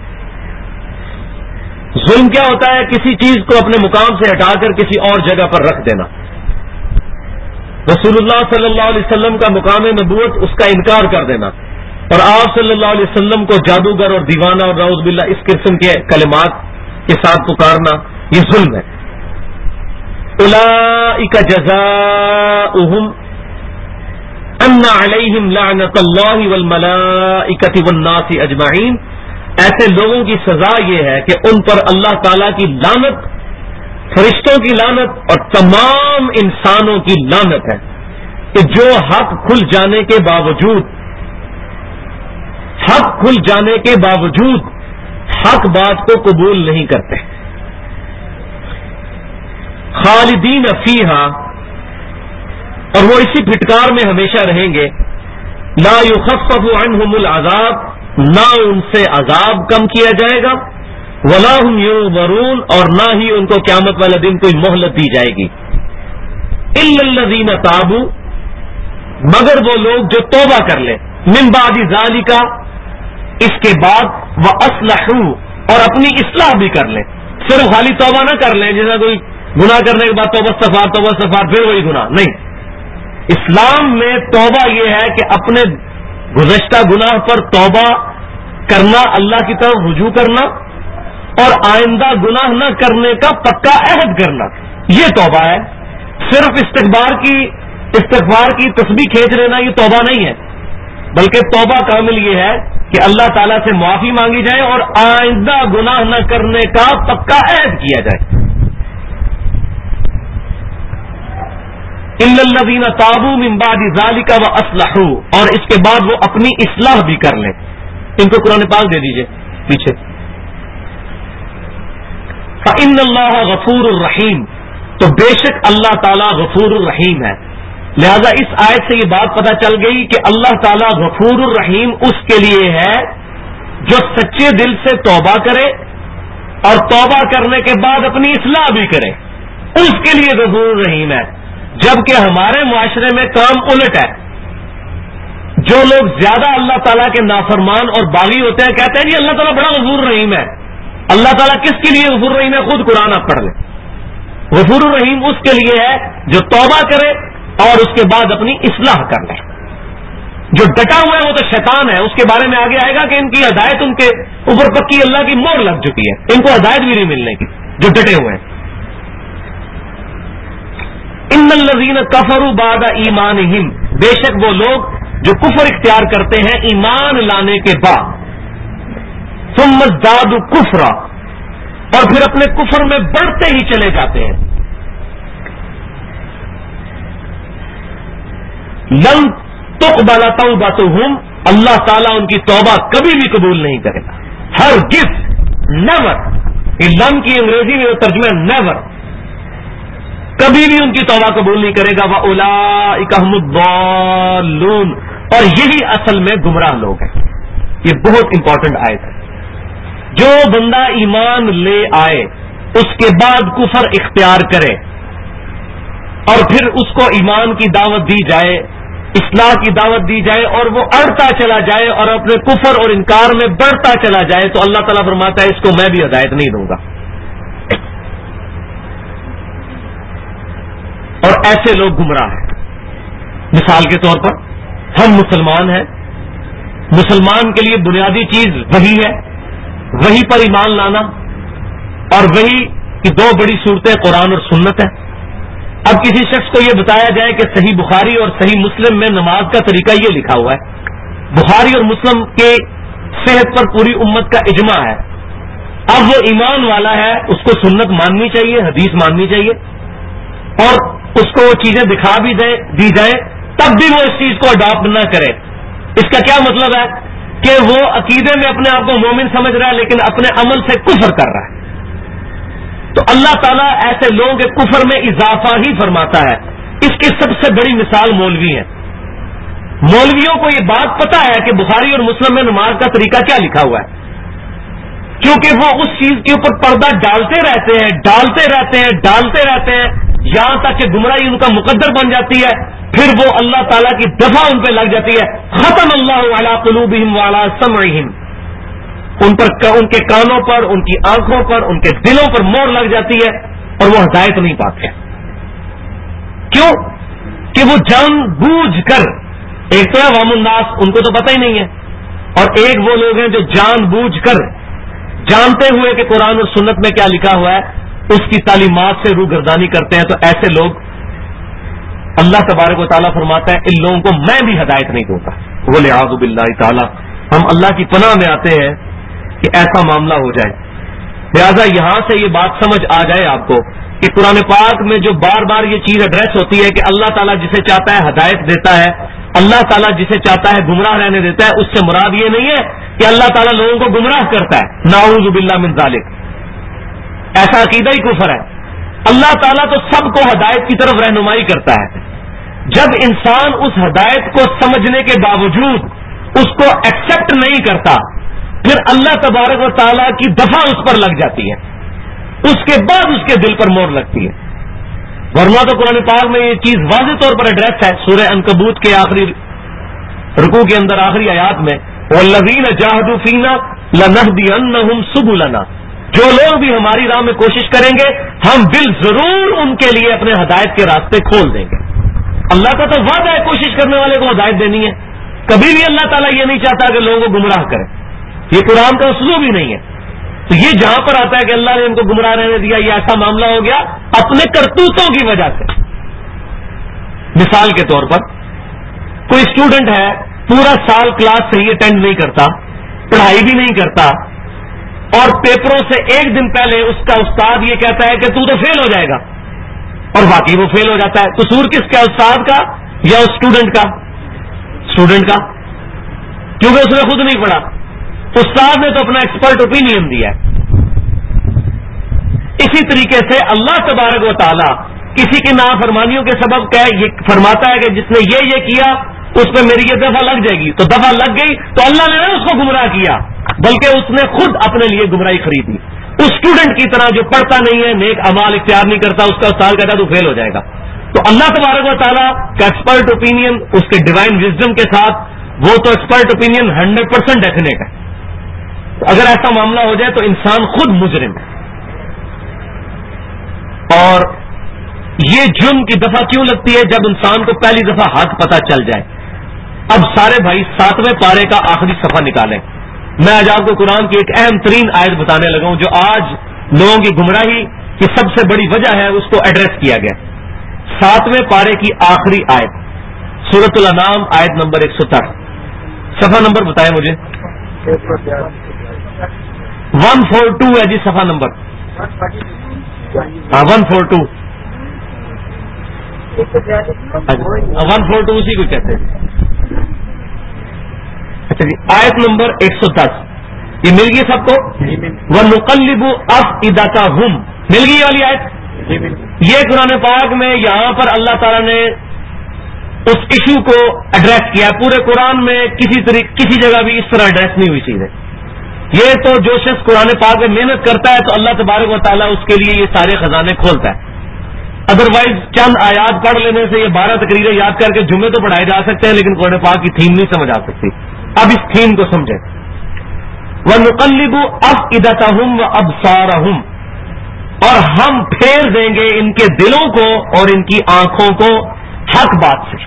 ظلم کیا ہوتا ہے؟ کسی چیز کو اپنے مقام سے ہٹا کر کسی اور جگہ پر رکھ دینا. رسول اللہ صلی اللہ علیہ وسلم کا مقام نبوت، اس کا انکار کر دینا، اور آپ صلی اللہ علیہ وسلم کو جادوگر اور دیوانہ اور نعوذ باللہ اس قسم کے کلمات کے ساتھ پکارنا، یہ ظلم ہے. اولئک جزاؤہم ان علیہم لعنت اللہ والملائکۃ والناس اجمعین، ایسے لوگوں کی سزا یہ ہے کہ ان پر اللہ تعالی کی لعنت، فرشتوں کی لعنت اور تمام انسانوں کی لعنت ہے کہ جو حق کھل جانے کے باوجود کھل جانے کے باوجود حق بات کو قبول نہیں کرتے. خالدین فیہا، اور وہ اسی پھٹکار میں ہمیشہ رہیں گے. لا یخفف عنہم العذاب، نہ ان سے عذاب کم کیا جائے گا. ولا هم ينظرون، اور نہ ہی ان کو قیامت والے دن کوئی مہلت دی جائے گی. الا الذین تابوا، مگر وہ لوگ جو توبہ کر لیں. من بعد ذالک، اس کے بعد واصلحوا، اور اپنی اصلاح بھی کر لیں. صرف خالی توبہ نہ کر لیں جیسا کوئی گناہ کرنے کے بعد توبہ استغفار پھر وہی گناہ نہیں. اسلام میں توبہ یہ ہے کہ اپنے گزشتہ گناہ پر توبہ کرنا، اللہ کی طرف رجوع کرنا، اور آئندہ گناہ نہ کرنے کا پکا عہد کرنا، یہ توبہ ہے. صرف استغفار کی تسبیح کھینچ لینا یہ توبہ نہیں ہے، بلکہ توبہ کامل یہ ہے کہ اللہ تعالیٰ سے معافی مانگی جائے اور آئندہ گناہ نہ کرنے کا پکا عہد کیا جائے. الا الذین تابوا من بعد ذلک واصلحوا، اور اس کے بعد وہ اپنی اصلاح بھی کر لیں. ان کو قرآن پاک دے دیجئے پیچھے. فإن اللہ غفور الرحیم، تو بے شک اللہ تعالیٰ غفور الرحیم ہے. لہذا اس آیت سے یہ بات پتہ چل گئی کہ اللہ تعالیٰ غفور الرحیم اس کے لیے ہے جو سچے دل سے توبہ کرے اور توبہ کرنے کے بعد اپنی اصلاح بھی کرے، اس کے لیے غفور الرحیم ہے. جبکہ ہمارے معاشرے میں کام الٹ ہے. جو لوگ زیادہ اللہ تعالیٰ کے نافرمان اور باغی ہوتے ہیں کہتے ہیں جی اللہ تعالیٰ بڑا غفور الرحیم ہے. اللہ تعالیٰ کس کے لیے غفور الرحیم ہے؟ خود قرآن آپ پڑھ لیں. غفور الرحیم اس کے لیے ہے جو توبہ کرے اور اس کے بعد اپنی اصلاح کر لے. جو ڈٹا ہوا ہے وہ تو شیطان ہے، اس کے بارے میں آگے آئے گا کہ ان کی ہدایت ان کے اوپر پکی اللہ کی مہر لگ چکی ہے، ان کو ہدایت بھی نہیں ملنے کی جو ڈٹے ہوئے ہیں. ان الذین کفروا بعد ایمانہم، بے شک وہ لوگ جو کفر اختیار کرتے ہیں ایمان لانے کے بعد. ثم ازدادوا کفرا، اور پھر اپنے کفر میں بڑھتے ہی چلے جاتے ہیں. لن تقبل توبتہم، اللہ تعالیٰ ان کی توبہ کبھی بھی قبول نہیں کرے گا. ہرگز، نیور. یہ لن کی انگریزی میں ترجمہ نیور، کبھی بھی ان کی توبہ قبول نہیں کرے گا. وَأُولَٰئِكَ هُمُ الضَّالُّونَ، اور یہی اصل میں گمراہ لوگ ہیں. یہ بہت امپورٹنٹ آیت ہے. جو بندہ ایمان لے آئے اس کے بعد کفر اختیار کرے اور پھر اس کو ایمان کی دعوت دی جائے، اصلاح کی دعوت دی جائے اور وہ اڑتا چلا جائے اور اپنے کفر اور انکار میں بڑھتا چلا جائے، تو اللہ تعالیٰ فرماتا ہے اس کو میں بھی ہدایت نہیں دوں گا. اور ایسے لوگ گمراہ ہیں. مثال کے طور پر ہم مسلمان ہیں، مسلمان کے لیے بنیادی چیز وحی ہے، وحی پر ایمان لانا، اور وحی کی دو بڑی صورتیں قرآن اور سنت ہے. اب کسی شخص کو یہ بتایا جائے کہ صحیح بخاری اور صحیح مسلم میں نماز کا طریقہ یہ لکھا ہوا ہے، بخاری اور مسلم کے صحت پر پوری امت کا اجماع ہے. اب وہ ایمان والا ہے، اس کو سنت ماننی چاہیے، حدیث ماننی چاہیے، اور اس کو وہ چیزیں دکھا بھی دی جائے تب بھی وہ اس چیز کو اڈاپٹ نہ کرے. اس کا کیا مطلب ہے کہ وہ عقیدے میں اپنے آپ کو مومن سمجھ رہا ہے لیکن اپنے عمل سے کفر کر رہا ہے. تو اللہ تعالیٰ ایسے لوگوں کے کفر میں اضافہ ہی فرماتا ہے. اس کی سب سے بڑی مثال مولوی ہے. مولویوں کو یہ بات پتا ہے کہ بخاری اور مسلم میں نماز کا طریقہ کیا لکھا ہوا ہے، کیونکہ وہ اس چیز کے اوپر پردہ ڈالتے رہتے ہیں یہاں تک کہ گمراہی ان کا مقدر بن جاتی ہے. پھر وہ اللہ تعالیٰ کی دفعہ ان پہ لگ جاتی ہے. ختم اللہ علی قلوبہم وعلی سمعہم، ان کے کانوں پر، ان کی آنکھوں پر، ان کے دلوں پر مہر لگ جاتی ہے اور وہ ہدایت نہیں پاتے. کیوں؟ کہ وہ جان بوجھ کر، ایک تو ہے عوام الناس، ان کو تو پتہ ہی نہیں ہے، اور ایک وہ لوگ ہیں جو جان بوجھ کر جانتے ہوئے کہ قرآن اور سنت میں کیا لکھا ہوا ہے اس کی تعلیمات سے روگردانی کرتے ہیں. تو ایسے لوگ اللہ تبارک و تعالیٰ فرماتا ہے ان لوگوں کو میں بھی ہدایت نہیں دوں گا. وَلِعَاذُ بِاللَّهِ تعالیٰ، ہم اللہ کی پناہ میں آتے ہیں کہ ایسا معاملہ ہو جائے. لہذا یہاں سے یہ بات سمجھ آ جائے آپ کو کہ قرآن پاک میں جو بار بار یہ چیز ایڈریس ہوتی ہے کہ اللہ تعالیٰ جسے چاہتا ہے ہدایت دیتا ہے، اللہ تعالیٰ جسے چاہتا ہے گمراہ رہنے دیتا ہے، اس سے مراد یہ نہیں ہے کہ اللہ تعالیٰ لوگوں کو گمراہ کرتا ہے، نعوذ باللہ من ذالک، ایسا عقیدہ ہی کفر ہے۔ اللہ تعالیٰ تو سب کو ہدایت کی طرف رہنمائی کرتا ہے۔ جب انسان اس ہدایت کو سمجھنے کے باوجود اس کو ایکسپٹ نہیں کرتا، پھر اللہ تبارک و تعالیٰ کی دفع اس پر لگ جاتی ہے، اس کے بعد اس کے دل پر مور لگتی ہے۔ ورنہ تو قرآن پاک میں یہ چیز واضح طور پر ایڈریس ہے، سورہ عنکبوت کے آخری رکوع کے اندر آخری آیات میں، وَالَّذِينَ جَاهَدُوا فِينَا لَنَهْدِيَنَّهُمْ سُبُلَنَا، جو لوگ بھی ہماری راہ میں کوشش کریں گے ہم بالضرور ان کے لیے اپنے ہدایت کے راستے کھول دیں گے۔ اللہ کا تو وعدہ ہے کوشش کرنے والے کو ہدایت دینی ہے، کبھی بھی اللہ تعالیٰ یہ نہیں چاہتا کہ لوگوں کو گمراہ کرے، یہ قرآن کا اسلوب ہی نہیں ہے۔ تو یہ جہاں پر آتا ہے کہ اللہ نے ان کو گمراہ رہنے دیا، یہ ایسا معاملہ ہو گیا اپنے کرتوتوں کی وجہ سے۔ مثال کے طور پر کوئی اسٹوڈنٹ ہے، پورا سال کلاس صحیح اٹینڈ نہیں کرتا، پڑھائی بھی نہیں کرتا، اور پیپروں سے ایک دن پہلے اس کا استاد یہ کہتا ہے کہ تو فیل ہو جائے گا، اور واقعی وہ فیل ہو جاتا ہے۔ قصور کس کا، استاد کا یا اسٹوڈنٹ کا؟ اسٹوڈنٹ کا، کیونکہ اس نے خود نہیں پڑھا، استاد نے تو اپنا ایکسپرٹ اوپینین دیا ہے۔ اسی طریقے سے اللہ تبارک و تعالی کسی کی نافرمانیوں کے سبب یہ فرماتا ہے کہ جس نے یہ کیا اس پہ میری یہ دفعہ لگ جائے گی، تو دفعہ لگ گئی تو اللہ نے اس کو گمراہ کیا، بلکہ اس نے خود اپنے لیے گمراہی خریدی۔ اس اسٹوڈنٹ کی طرح جو پڑھتا نہیں ہے، نیک اعمال اختیار نہیں کرتا، اس کا استاد کہتا تو فیل ہو جائے گا۔ تو اللہ تبارک و تعالیٰ کا ایکسپرٹ اوپینین اس کے ڈیوائن وزڈم کے ساتھ، وہ تو ایکسپرٹ اوپینین 100% ڈیفینیٹ ہے۔ تو اگر ایسا معاملہ ہو جائے تو انسان خود مجرم ہے۔ اور یہ جرم کی دفعہ کیوں لگتی ہے؟ جب انسان کو پہلی دفعہ حق پتہ چل جائے۔ اب سارے بھائی 7ویں پارے کا آخری صفحہ نکالیں۔ میں آج آپ کو قرآن کی ایک اہم ترین آیت بتانے لگا ہوں جو آج لوگوں کی گمراہی کی سب سے بڑی وجہ ہے، اس کو ایڈریس کیا گیا۔ 7ویں پارے کی آخری آیت، سورۃ الانعام، آیت نمبر 160، صفحہ نمبر بتائیں مجھے۔ 142 ہے جی صفحہ نمبر، ہاں 142، 142 اسی کو کہتے ہیں۔ اچھا جی، آیت نمبر 110 یہ مل گئی سب کو؟ وَنُقَلِّبُ أَفْئِدَتَهُمْ مل گئی والی آیت؟ یہ قرآن پاک میں یہاں پر اللہ تعالیٰ نے اس ایشو کو ایڈریس کیا۔ پورے قرآن میں کسی جگہ بھی اس طرح ایڈریس نہیں ہوئی چیز ہے۔ یہ تو جو شخص قرآن پاک میں محنت کرتا ہے تو اللہ تبارک و تعالیٰ اس کے لیے یہ سارے خزانے کھولتا ہے۔ ادروائز چند آیات پڑھ لینے سے یہ 12 تقریریں یاد کر کے جمعے تو پڑھائے جا سکتے ہیں، لیکن قرآن پاک کی تھیم نہیں سمجھ آ سکتی۔ اب اس تھیم کو سمجھیں۔ وَنُقَلِّبُ أَفْئِدَتَهُمْ وَأَبْصَارَهُمْ، اور ہم پھیر دیں گے ان کے دلوں کو اور ان کی آنکھوں کو حق بات سے۔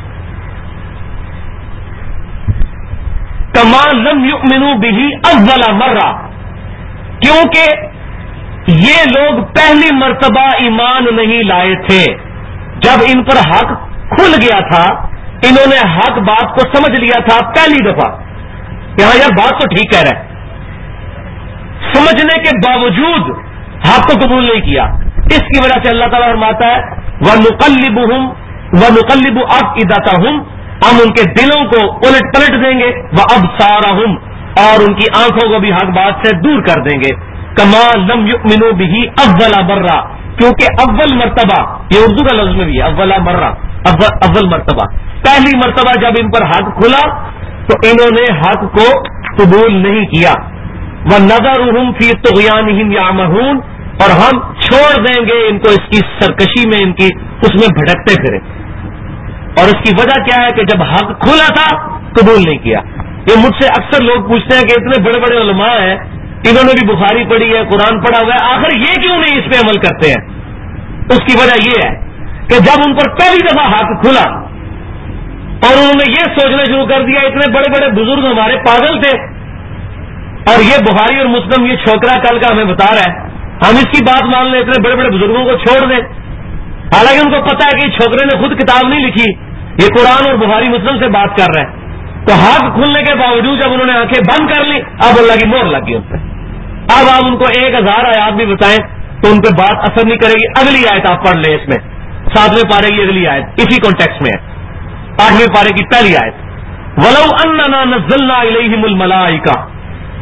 كَمَا لَمْ يُؤْمِنُوا بِهِ أَوَّلَ مَرَّةٍ، کیونکہ یہ لوگ پہلی مرتبہ ایمان نہیں لائے تھے۔ جب ان پر حق کھل گیا تھا، انہوں نے حق بات کو سمجھ لیا تھا پہلی دفعہ، یہاں یار بات تو ٹھیک کہہ رہے ہیں، سمجھنے کے باوجود حق کو قبول نہیں کیا۔ اس کی وجہ سے اللہ تعالیٰ فرماتا ہے وَنُقَلِّبُ أَفْئِدَتَهُمْ، ہم ان کے دلوں کو الٹ پلٹ دیں گے، وَأَبْصَارَهُمْ، اور ان کی آنکھوں کو بھی حق بات سے دور کر دیں گے۔ كَمَا لَمْ يُؤْمِنُوا بِهِ أَوَّلَ مَرَّةٍ، کیونکہ اول مرتبہ، یہ اردو کا لفظ میں بھی ہے، اول مرہ، اول مرتبہ، پہلی مرتبہ جب ان پر حق کھلا تو انہوں نے حق کو قبول نہیں کیا۔ وَنَذَرُهُمْ فِي طُغْيَانِهِمْ يَعْمَهُونَ، اور ہم چھوڑ دیں گے ان کو اس کی سرکشی میں، ان کی اس میں بھٹکتے پھرے۔ اور اس کی وجہ کیا ہے کہ جب حق کھلا تھا قبول نہیں کیا۔ یہ مجھ سے اکثر لوگ پوچھتے ہیں کہ اتنے بڑے بڑے علماء ہیں، انہوں نے بھی بخاری پڑھی ہے، قرآن پڑھا ہوا ہے، آخر یہ کیوں نہیں اس پہ عمل کرتے ہیں؟ اس کی وجہ یہ ہے کہ جب ان پر پہلی دفعہ حق کھلا اور انہوں نے یہ سوچنا شروع کر دیا اتنے بڑے بڑے بزرگ ہمارے پاگل تھے، اور یہ بخاری اور مسلم یہ چھوکرا کل کا ہمیں بتا رہا ہے، ہم اس کی بات مان لیں، اتنے بڑے بڑے بزرگوں کو چھوڑ دیں، حالانکہ ان کو پتا ہے کہ چھوکرے نے خود کتاب نہیں لکھی، یہ قرآن اور بخاری مسلم سے بات کر رہے ہیں۔ تو حق کھلنے کے باوجود جب انہوں نے آنکھیں بند کر لی، اب اللہ کی مہر لگ گئی ان پہ۔ اب آپ ان کو 1000 آیات بھی بتائیں تو ان پہ بات اثر نہیں کرے گی۔ اگلی آیت آپ پڑھ لیں، اس میں 7ویں پارے کی اگلی آیت اسی کانٹیکسٹ میں ہے، 8ویں پارے کی پہلی آیت، وَلَوْ أَنَّنَا نَزَّلْنَا إِلَيْهِمُ الْمَلَائِكَةَ،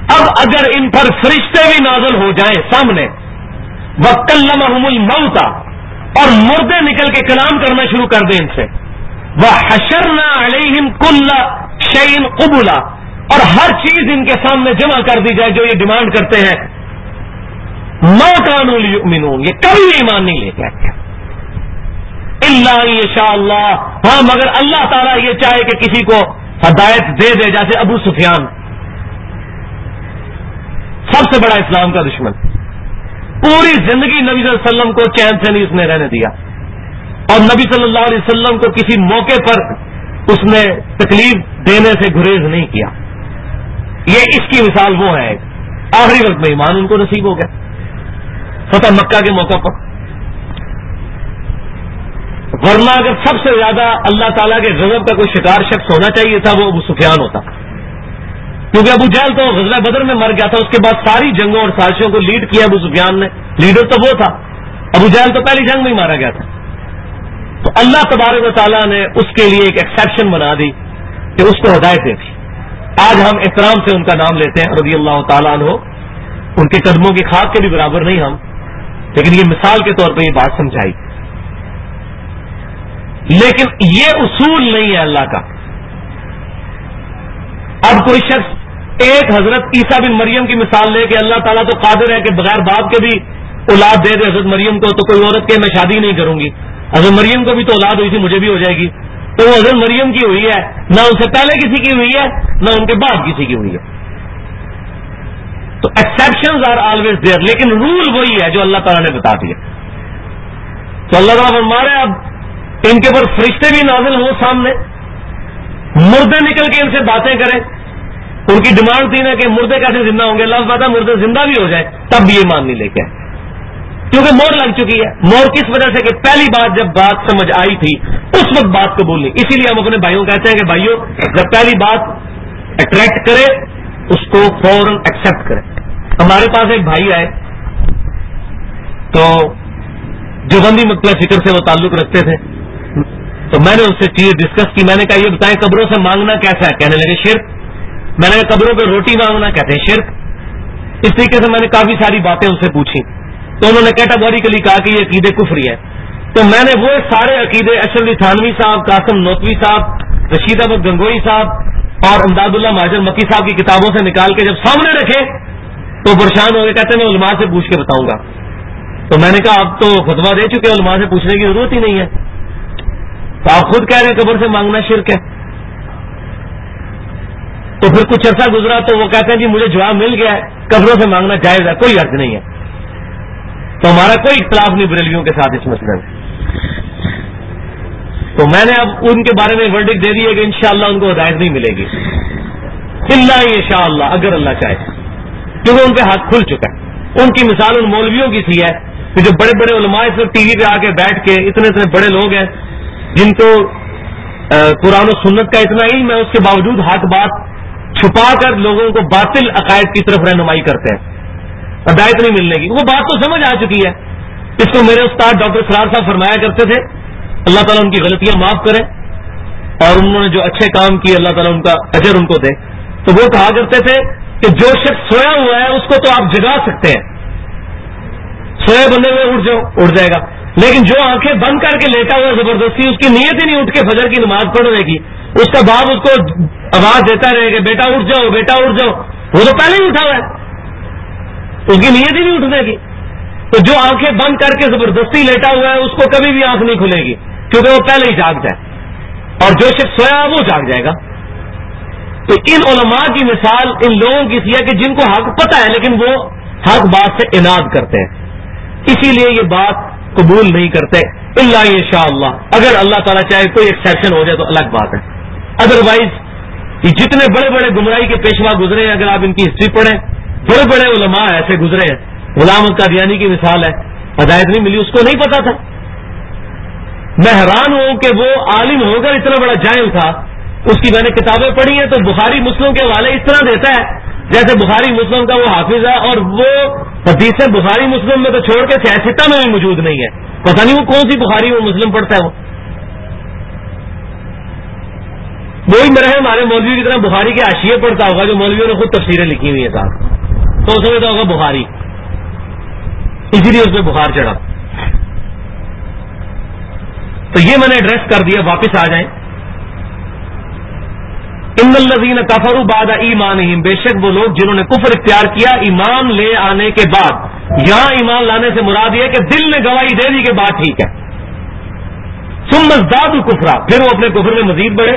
اب اگر ان پر فرشتے بھی نازل ہو جائیں سامنے، وَكَلَّمَهُمُ الْمَوْتَى، اور مردے نکل کے کلام کرنا شروع کر دیں ان سے، وَحَشَرْنَا عَلَيْهِمْ كُلَّ شَيْءٍ قُبُلًا، اور ہر چیز ان کے سامنے جمع کر دی جائے جو یہ ڈیمانڈ کرتے ہیں، مَا كَانُوا لِيُؤْمِنُونَ، یہ کبھی ایمان نہیں لے کے آتے، اِلَّا أَن يَشَاءَ اللَّهُ، ہاں مگر اللہ تعالیٰ یہ چاہے کہ کسی کو ہدایت دے دے، جیسے ابو سفیان سب سے بڑا اسلام کا دشمن، پوری زندگی نبی صلی اللہ علیہ وسلم کو چین سے نہیں اس نے رہنے دیا، اور نبی صلی اللہ علیہ وسلم کو کسی موقع پر اس نے تکلیف دینے سے گریز نہیں کیا. یہ اس کی مثال وہ ہے. آخری وقت میں ایمان ان کو نصیب ہو گیا فتح مکہ کے موقع پر، ورنہ اگر سب سے زیادہ اللہ تعالیٰ کے غضب کا کوئی شکار شخص ہونا چاہیے تھا وہ ابو سفیان ہوتا، کیونکہ ابو جہل تو غزوہ بدر میں مر گیا تھا، اس کے بعد ساری جنگوں اور سازشوں کو لیڈ کیا ابو سفیان نے، لیڈر تو وہ تھا، ابو جہل تو پہلی جنگ میں ہی مارا گیا تھا. تو اللہ تبارک و تعالیٰ نے اس کے لیے ایک ایکسیپشن بنا دی کہ اس کو ہدایت دے دی. آج ہم احترام سے ان کا نام لیتے ہیں رضی اللہ تعالیٰ عنہ، ان کے قدموں کی خاک کے بھی برابر نہیں ہم، لیکن یہ مثال کے طور پہ یہ بات سمجھائی. لیکن یہ اصول نہیں ہے اللہ کا. اب کوئی شخص ایک حضرت عیسیٰ بن مریم کی مثال لے کہ اللہ تعالیٰ تو قادر ہے کہ بغیر باپ کے بھی اولاد دے دے حضرت مریم کو، تو کوئی عورت کہ میں شادی نہیں کروں گی، حضرت مریم کو بھی تو اولاد ہوئی تھی مجھے بھی ہو جائے گی، تو وہ حضرت مریم کی ہوئی ہے، نہ ان سے پہلے کسی کی ہوئی ہے نہ ان کے بعد کسی کی ہوئی ہے. تو ایکسیپشنز آر آلویز دیئر، لیکن رول وہی ہے جو اللہ تعالیٰ نے بتا دیا. تو اللہ تعالیٰ فرما رہے ہیں اب ان کے اوپر فرشتے بھی نازل ہوں سامنے، مردے نکل کے ان سے باتیں کریں. ان کی ڈیمانڈ تھی نا کہ مردے کیسے زندہ ہوں گے، اللہ پتا مردے زندہ بھی ہو جائے تب بھی یہ مان نہیں لے کے آئے، کیونکہ مور لگ چکی ہے. مور کس وجہ سے کہ پہلی بات جب بات سمجھ آئی تھی اس وقت بات قبول نہیں. اسی لیے ہم اپنے بھائیوں کہتے ہیں کہ بھائیوں جب پہلی بات اٹریکٹ کرے اس کو فوراً ایکسپٹ کرے. ہمارے پاس ایک بھائی آئے تو دیوبندی مکتبہ فکر سے وہ تعلق رکھتے تھے، تو میں نے ان سے چیز ڈسکس کی. میں نے کہا یہ بتائیں قبروں سے مانگنا کیسا ہے؟ کہنے لگے شرک. میں نے قبروں پہ روٹی مانگنا کہتے ہیں شرک. اس طریقے سے میں نے کافی ساری باتیں ان سے پوچھی تو انہوں نے کیٹاگوریکلی کہا کہ یہ عقیدے کفری ہے. تو میں نے وہ سارے عقیدے اشرف علی تھانوی صاحب، قاسم نوتوی صاحب، رشید احمد گنگوئی صاحب اور امداد اللہ مہاجر مکی صاحب کی کتابوں سے نکال کے جب سامنے رکھے تو پریشان ہو گئے، کہتے ہیں میں علماء سے پوچھ کے بتاؤں گا. تو میں نے کہا آپ تو فتویٰ دے چکے، علماء سے پوچھنے کی ضرورت ہی نہیں ہے. تو آپ خود کہہ رہے ہیں قبر سے مانگنا شرک ہے. تو پھر کچھ عرصہ گزرا تو وہ کہتے ہیں جی مجھے جواب مل گیا ہے، قبروں سے مانگنا جائز ہے، کوئی حرج نہیں ہے. تو ہمارا کوئی اختلاف نہیں بریلویوں کے ساتھ اس مسئلے میں. تو میں نے اب ان کے بارے میں ورڈکٹ دے دی ہے کہ انشاءاللہ ان کو ہدایت نہیں ملے گی الا انشاءاللہ، اگر اللہ چاہے، کیونکہ ان پہ ہاتھ کھل چکا ہے. ان کی مثال ان مولویوں کی سی ہے کہ جو بڑے بڑے علماء اس وقت ٹی وی پہ آ کے بیٹھ کے اتنے بڑے لوگ ہیں جن کو قرآن و سنت کا اتنا علم ہے، اس کے باوجود حق بات چھپا کر لوگوں کو باطل عقائد کی طرف رہنمائی کرتے ہیں. ہدایت نہیں ملنے کی، وہ بات تو سمجھ آ چکی ہے. اس کو میرے استاد ڈاکٹر سرار صاحب فرمایا کرتے تھے، اللہ تعالیٰ ان کی غلطیاں معاف کرے اور انہوں نے جو اچھے کام کیے اللہ تعالیٰ ان کا اجر ان کو دے. تو وہ کہا کرتے تھے کہ جو شخص سویا ہوا ہے اس کو تو آپ جگا سکتے ہیں، سوئے بندے ہوئے اٹھ جاؤ اٹھ جائے گا، لیکن جو آنکھیں بند کر کے لیٹا ہوا زبردستی اس کی نیت ہی نہیں اٹھ کے فجر کی نماز پڑھنے کی، اس کا باپ اس کو آواز دیتا رہے کہ بیٹا اٹھ جاؤ بیٹا اٹھ جاؤ، وہ تو پہلے ہی اٹھا ہوا ہے، اس کی نیت ہی نہیں اٹھنے کی. تو جو آنکھیں بند کر کے زبردستی لیٹا ہوا ہے اس کو کبھی بھی آنکھ نہیں کھلے گی کیونکہ وہ پہلے ہی جاگ جائے، اور جو شخص سویا وہ جاگ جائے گا. تو ان علماء کی مثال ان لوگوں کی سی ہے کہ جن کو حق پتہ ہے لیکن وہ حق بات سے عناد کرتے ہیں، اسی لیے یہ بات قبول نہیں کرتے. الا انشاءاللہ، اگر اللہ تعالیٰ چاہے کوئی ایکسیپشن ہو جائے تو الگ بات ہے. ادروائز یہ جتنے بڑے بڑے گمراہی کے پیشوا گزرے ہیں، اگر آپ ان کی ہسٹری پڑھیں، بڑے بڑے علماء ایسے گزرے ہیں. غلام قادیانی کی مثال ہے، ہدایت نہیں ملی، اس کو نہیں پتا تھا. میں حیران ہوں کہ وہ عالم ہو کر اتنا بڑا جاہل تھا. اس کی میں نے کتابیں پڑھی ہیں تو بخاری مسلم کے حوالے اس طرح دیتا ہے جیسے بخاری مسلم کا وہ حافظ ہے، اور وہ حدیثیں بخاری مسلم میں تو چھوڑ کے سیاستہ میں بھی موجود نہیں ہے. پتہ نہیں وہ کون سی بخاری وہ مسلم پڑھتا ہے. وہی میرے ہمارے مولوی کی طرح بخاری کے حاشیے پڑھتا ہوگا جو مولویوں نے خود تفسیریں لکھی ہوئی ہیں صاحب. تو اس میں تو ہوگا بخاری، اسی لیے اس میں بخار چڑھا. تو یہ میں نے ایڈریس کر دیا. واپس آ جائیں. ان الذین کفروا بعد ایمانہم، بے شک وہ لوگ جنہوں نے کفر اختیار کیا ایمان لے آنے کے بعد. یہاں ایمان لانے سے مراد یہ کہ دل نے گواہی دے دی کہ بات ٹھیک ہے. ثم ازدادوا کفرا، پھر وہ اپنے کفر میں مزید بڑھے.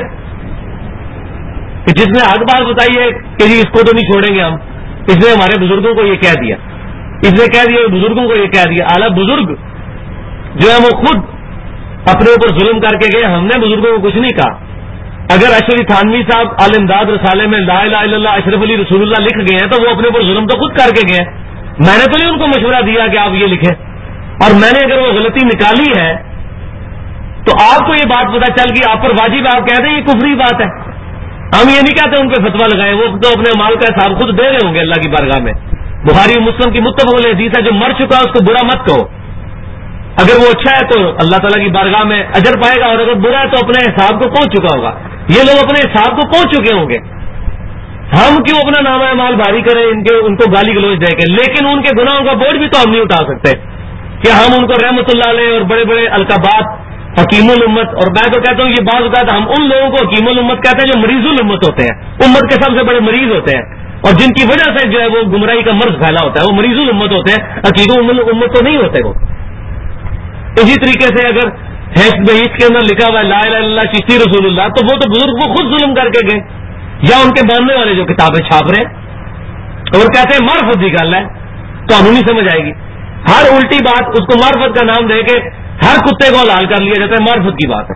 کہ جس نے حق بات بتائی ہے کہ جی اس کو تو نہیں چھوڑیں گے ہم، اس نے ہمارے بزرگوں کو یہ کہہ دیا، اس نے کہہ دیا بزرگوں کو یہ کہہ دیا. اعلیٰ بزرگ جو ہے وہ خود اپنے اوپر ظلم کر کے گئے، ہم نے بزرگوں کو کچھ نہیں کہا. اگر اشرف علی تھانوی صاحب عال امداد رسالے میں لا الہ الا اللہ اشرف علی رسول اللہ لکھ گئے ہیں تو وہ اپنے اوپر ظلم تو خود کر کے گئے ہیں. میں نے تو نہیں ان کو مشورہ دیا کہ آپ یہ لکھیں. اور میں نے اگر وہ غلطی نکالی ہے تو آپ کو یہ بات پتہ چل گئی، آپ پر واجب، آپ کہہ دیں یہ کفری بات ہے. ہم یہ نہیں کہتے ان پہ فتویٰ لگائیں، وہ تو اپنے مال کا حساب خود دے رہے ہوں گے اللہ کی بارگاہ میں. بخاری اور مسلم کی متفق علیہ حدیث ہے، جو مر چکا ہے اس کو برا مت کہو. اگر وہ اچھا ہے تو اللہ تعالیٰ کی بارگاہ میں اجر پائے گا، اور اگر برا ہے تو اپنے حساب کو پہنچ چکا ہوگا. یہ لوگ اپنے حساب کو پہنچ چکے ہوں گے. ہم کیوں اپنا نامہ مال بھاری کریں ان کو گالی گلوچ دے کے؟ لیکن ان کے گناہوں کا بوجھ بھی تو ہم نہیں اٹھا سکتے کہ ہم ان کو رحمت اللہ علیہ اور بڑے بڑے القابات حکیم الامت، اور میں تو کہتا ہوں یہ بات ہوتا ہے ہم ان لوگوں کو حکیم الامت کہتے ہیں جو مریض الامت ہوتے ہیں، امت کے سب سے بڑے مریض ہوتے ہیں، اور جن کی وجہ سے جو ہے وہ گمراہی کا مرض پھیلا ہوتا ہے، وہ مریض الامت ہوتے ہیں، حکیم الامت تو نہیں ہوتے وہ. اسی طریقے سے اگر بہیش کے اندر لکھا ہوا ہے لا الہ الا اللہ چشتی رسول اللہ، تو وہ تو بزرگ وہ خود ظلم کر کے گئے، یا ان کے ماننے والے جو کتابیں چھاپ رہے ہیں اور کہتے ہیں معرفت کی گل ہے، تو ہم نہیں سمجھ آئے گی. ہر الٹی بات اس کو معرفت کا نام دے کے ہر کتے کو حلال کر لیا جاتا ہے. معرفت کی بات ہے.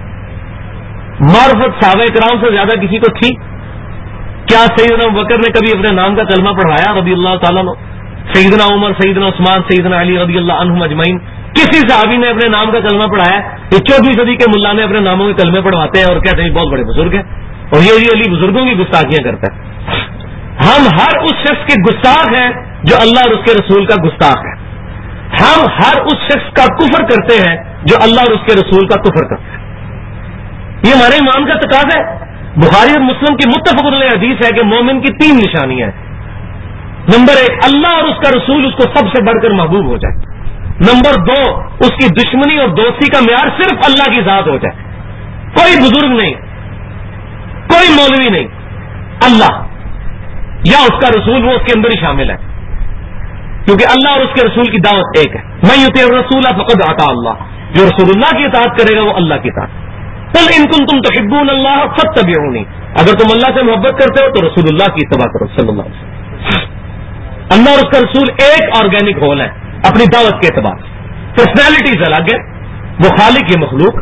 معرفت صحابہ کرام سے زیادہ کسی کو تھی کیا؟ سیدنا ابوبکر نے کبھی اپنے نام کا کلمہ پڑھایا رضی اللہ تعالیٰ عنہ؟ سیدنا عمر، سیدنا عثمان، سیدنا علی رضی اللہ عنہم اجمعین، کسی صحابی نے اپنے نام کا کلمہ پڑھایا؟ یہ 14ویں صدی کے ملا نے اپنے ناموں کے کلمے پڑھواتے ہیں اور کہتے ہیں بہت بڑے بزرگ ہیں، اور یہ علی بزرگوں کی گستاخیاں کرتا ہے. ہم ہر اس شخص کے گستاخ ہیں جو اللہ اور اس کے رسول کا گستاخ ہے. ہم ہر اس شخص کا کفر کرتے ہیں جو اللہ اور اس کے رسول کا کفر کرتے ہیں. یہ ہمارے ایمان کا تقاضا ہے. بخاری اور مسلم کی متفق علیہ حدیث ہے کہ مومن کی 3 نشانیاں ہیں. نمبر 1، اللہ اور اس کا رسول اس کو سب سے بڑھ کر محبوب ہو جائے. نمبر 2، اس کی دشمنی اور دوستی کا معیار صرف اللہ کی ذات ہو جائے، کوئی بزرگ نہیں، کوئی مولوی نہیں، اللہ یا اس کا رسول، وہ اس کے اندر ہی شامل ہے، کیونکہ اللہ اور اس کے رسول کی دعوت ایک ہے. میں یطیع الرسول فقد اطاع اللہ، جو رسول اللہ کی اطاعت کرے گا وہ اللہ کی اطاعت. قل ان کنتم تحبون اللہ فاتبعونی، اگر تم اللہ سے محبت کرتے ہو تو رسول اللہ کی اتباع کرو صلی اللہ علیہ وسلم. اللہ اور اس کا رسول ایک آرگینک ہول ہے اپنی دعوت کے اعتبار سے. پرسنالٹیز الگ ہے، وہ خالق یہ مخلوق،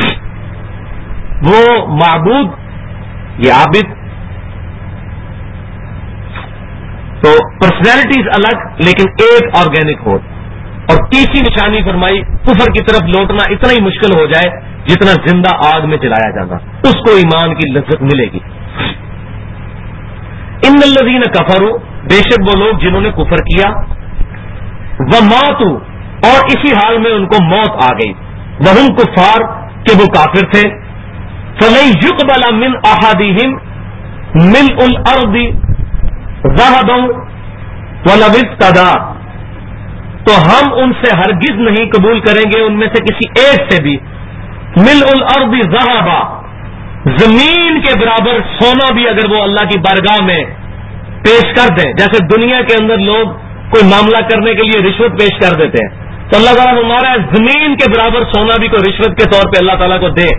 وہ معبود یہ عابد. تو پرسنالٹیز الگ لیکن ایک آرگینک ہول. اور تیسری نشانی فرمائی کفر کی طرف لوٹنا اتنا ہی مشکل ہو جائے جتنا زندہ آگ میں جلایا جانا، اس کو ایمان کی لذت ملے گی. ان الذین کفروا، بے شک وہ لوگ جنہوں نے کفر کیا، وماتوا، اور اسی حال میں ان کو موت آ گئی، وہم کفار، کہ وہ کافر تھے، فلن یقبل من احدہم ملء الارض ذهبا ولو افتدى، تو ہم ان سے ہرگز نہیں قبول کریں گے ان میں سے کسی ایک سے بھی ملء الارض ذهبا، زمین کے برابر سونا بھی اگر وہ اللہ کی بارگاہ میں پیش کر دیں. جیسے دنیا کے اندر لوگ کوئی معاملہ کرنے کے لیے رشوت پیش کر دیتے ہیں، تو اللہ تعالیٰ ہمارا زمین کے برابر سونا بھی کوئی رشوت کے طور پہ اللہ تعالیٰ کو دے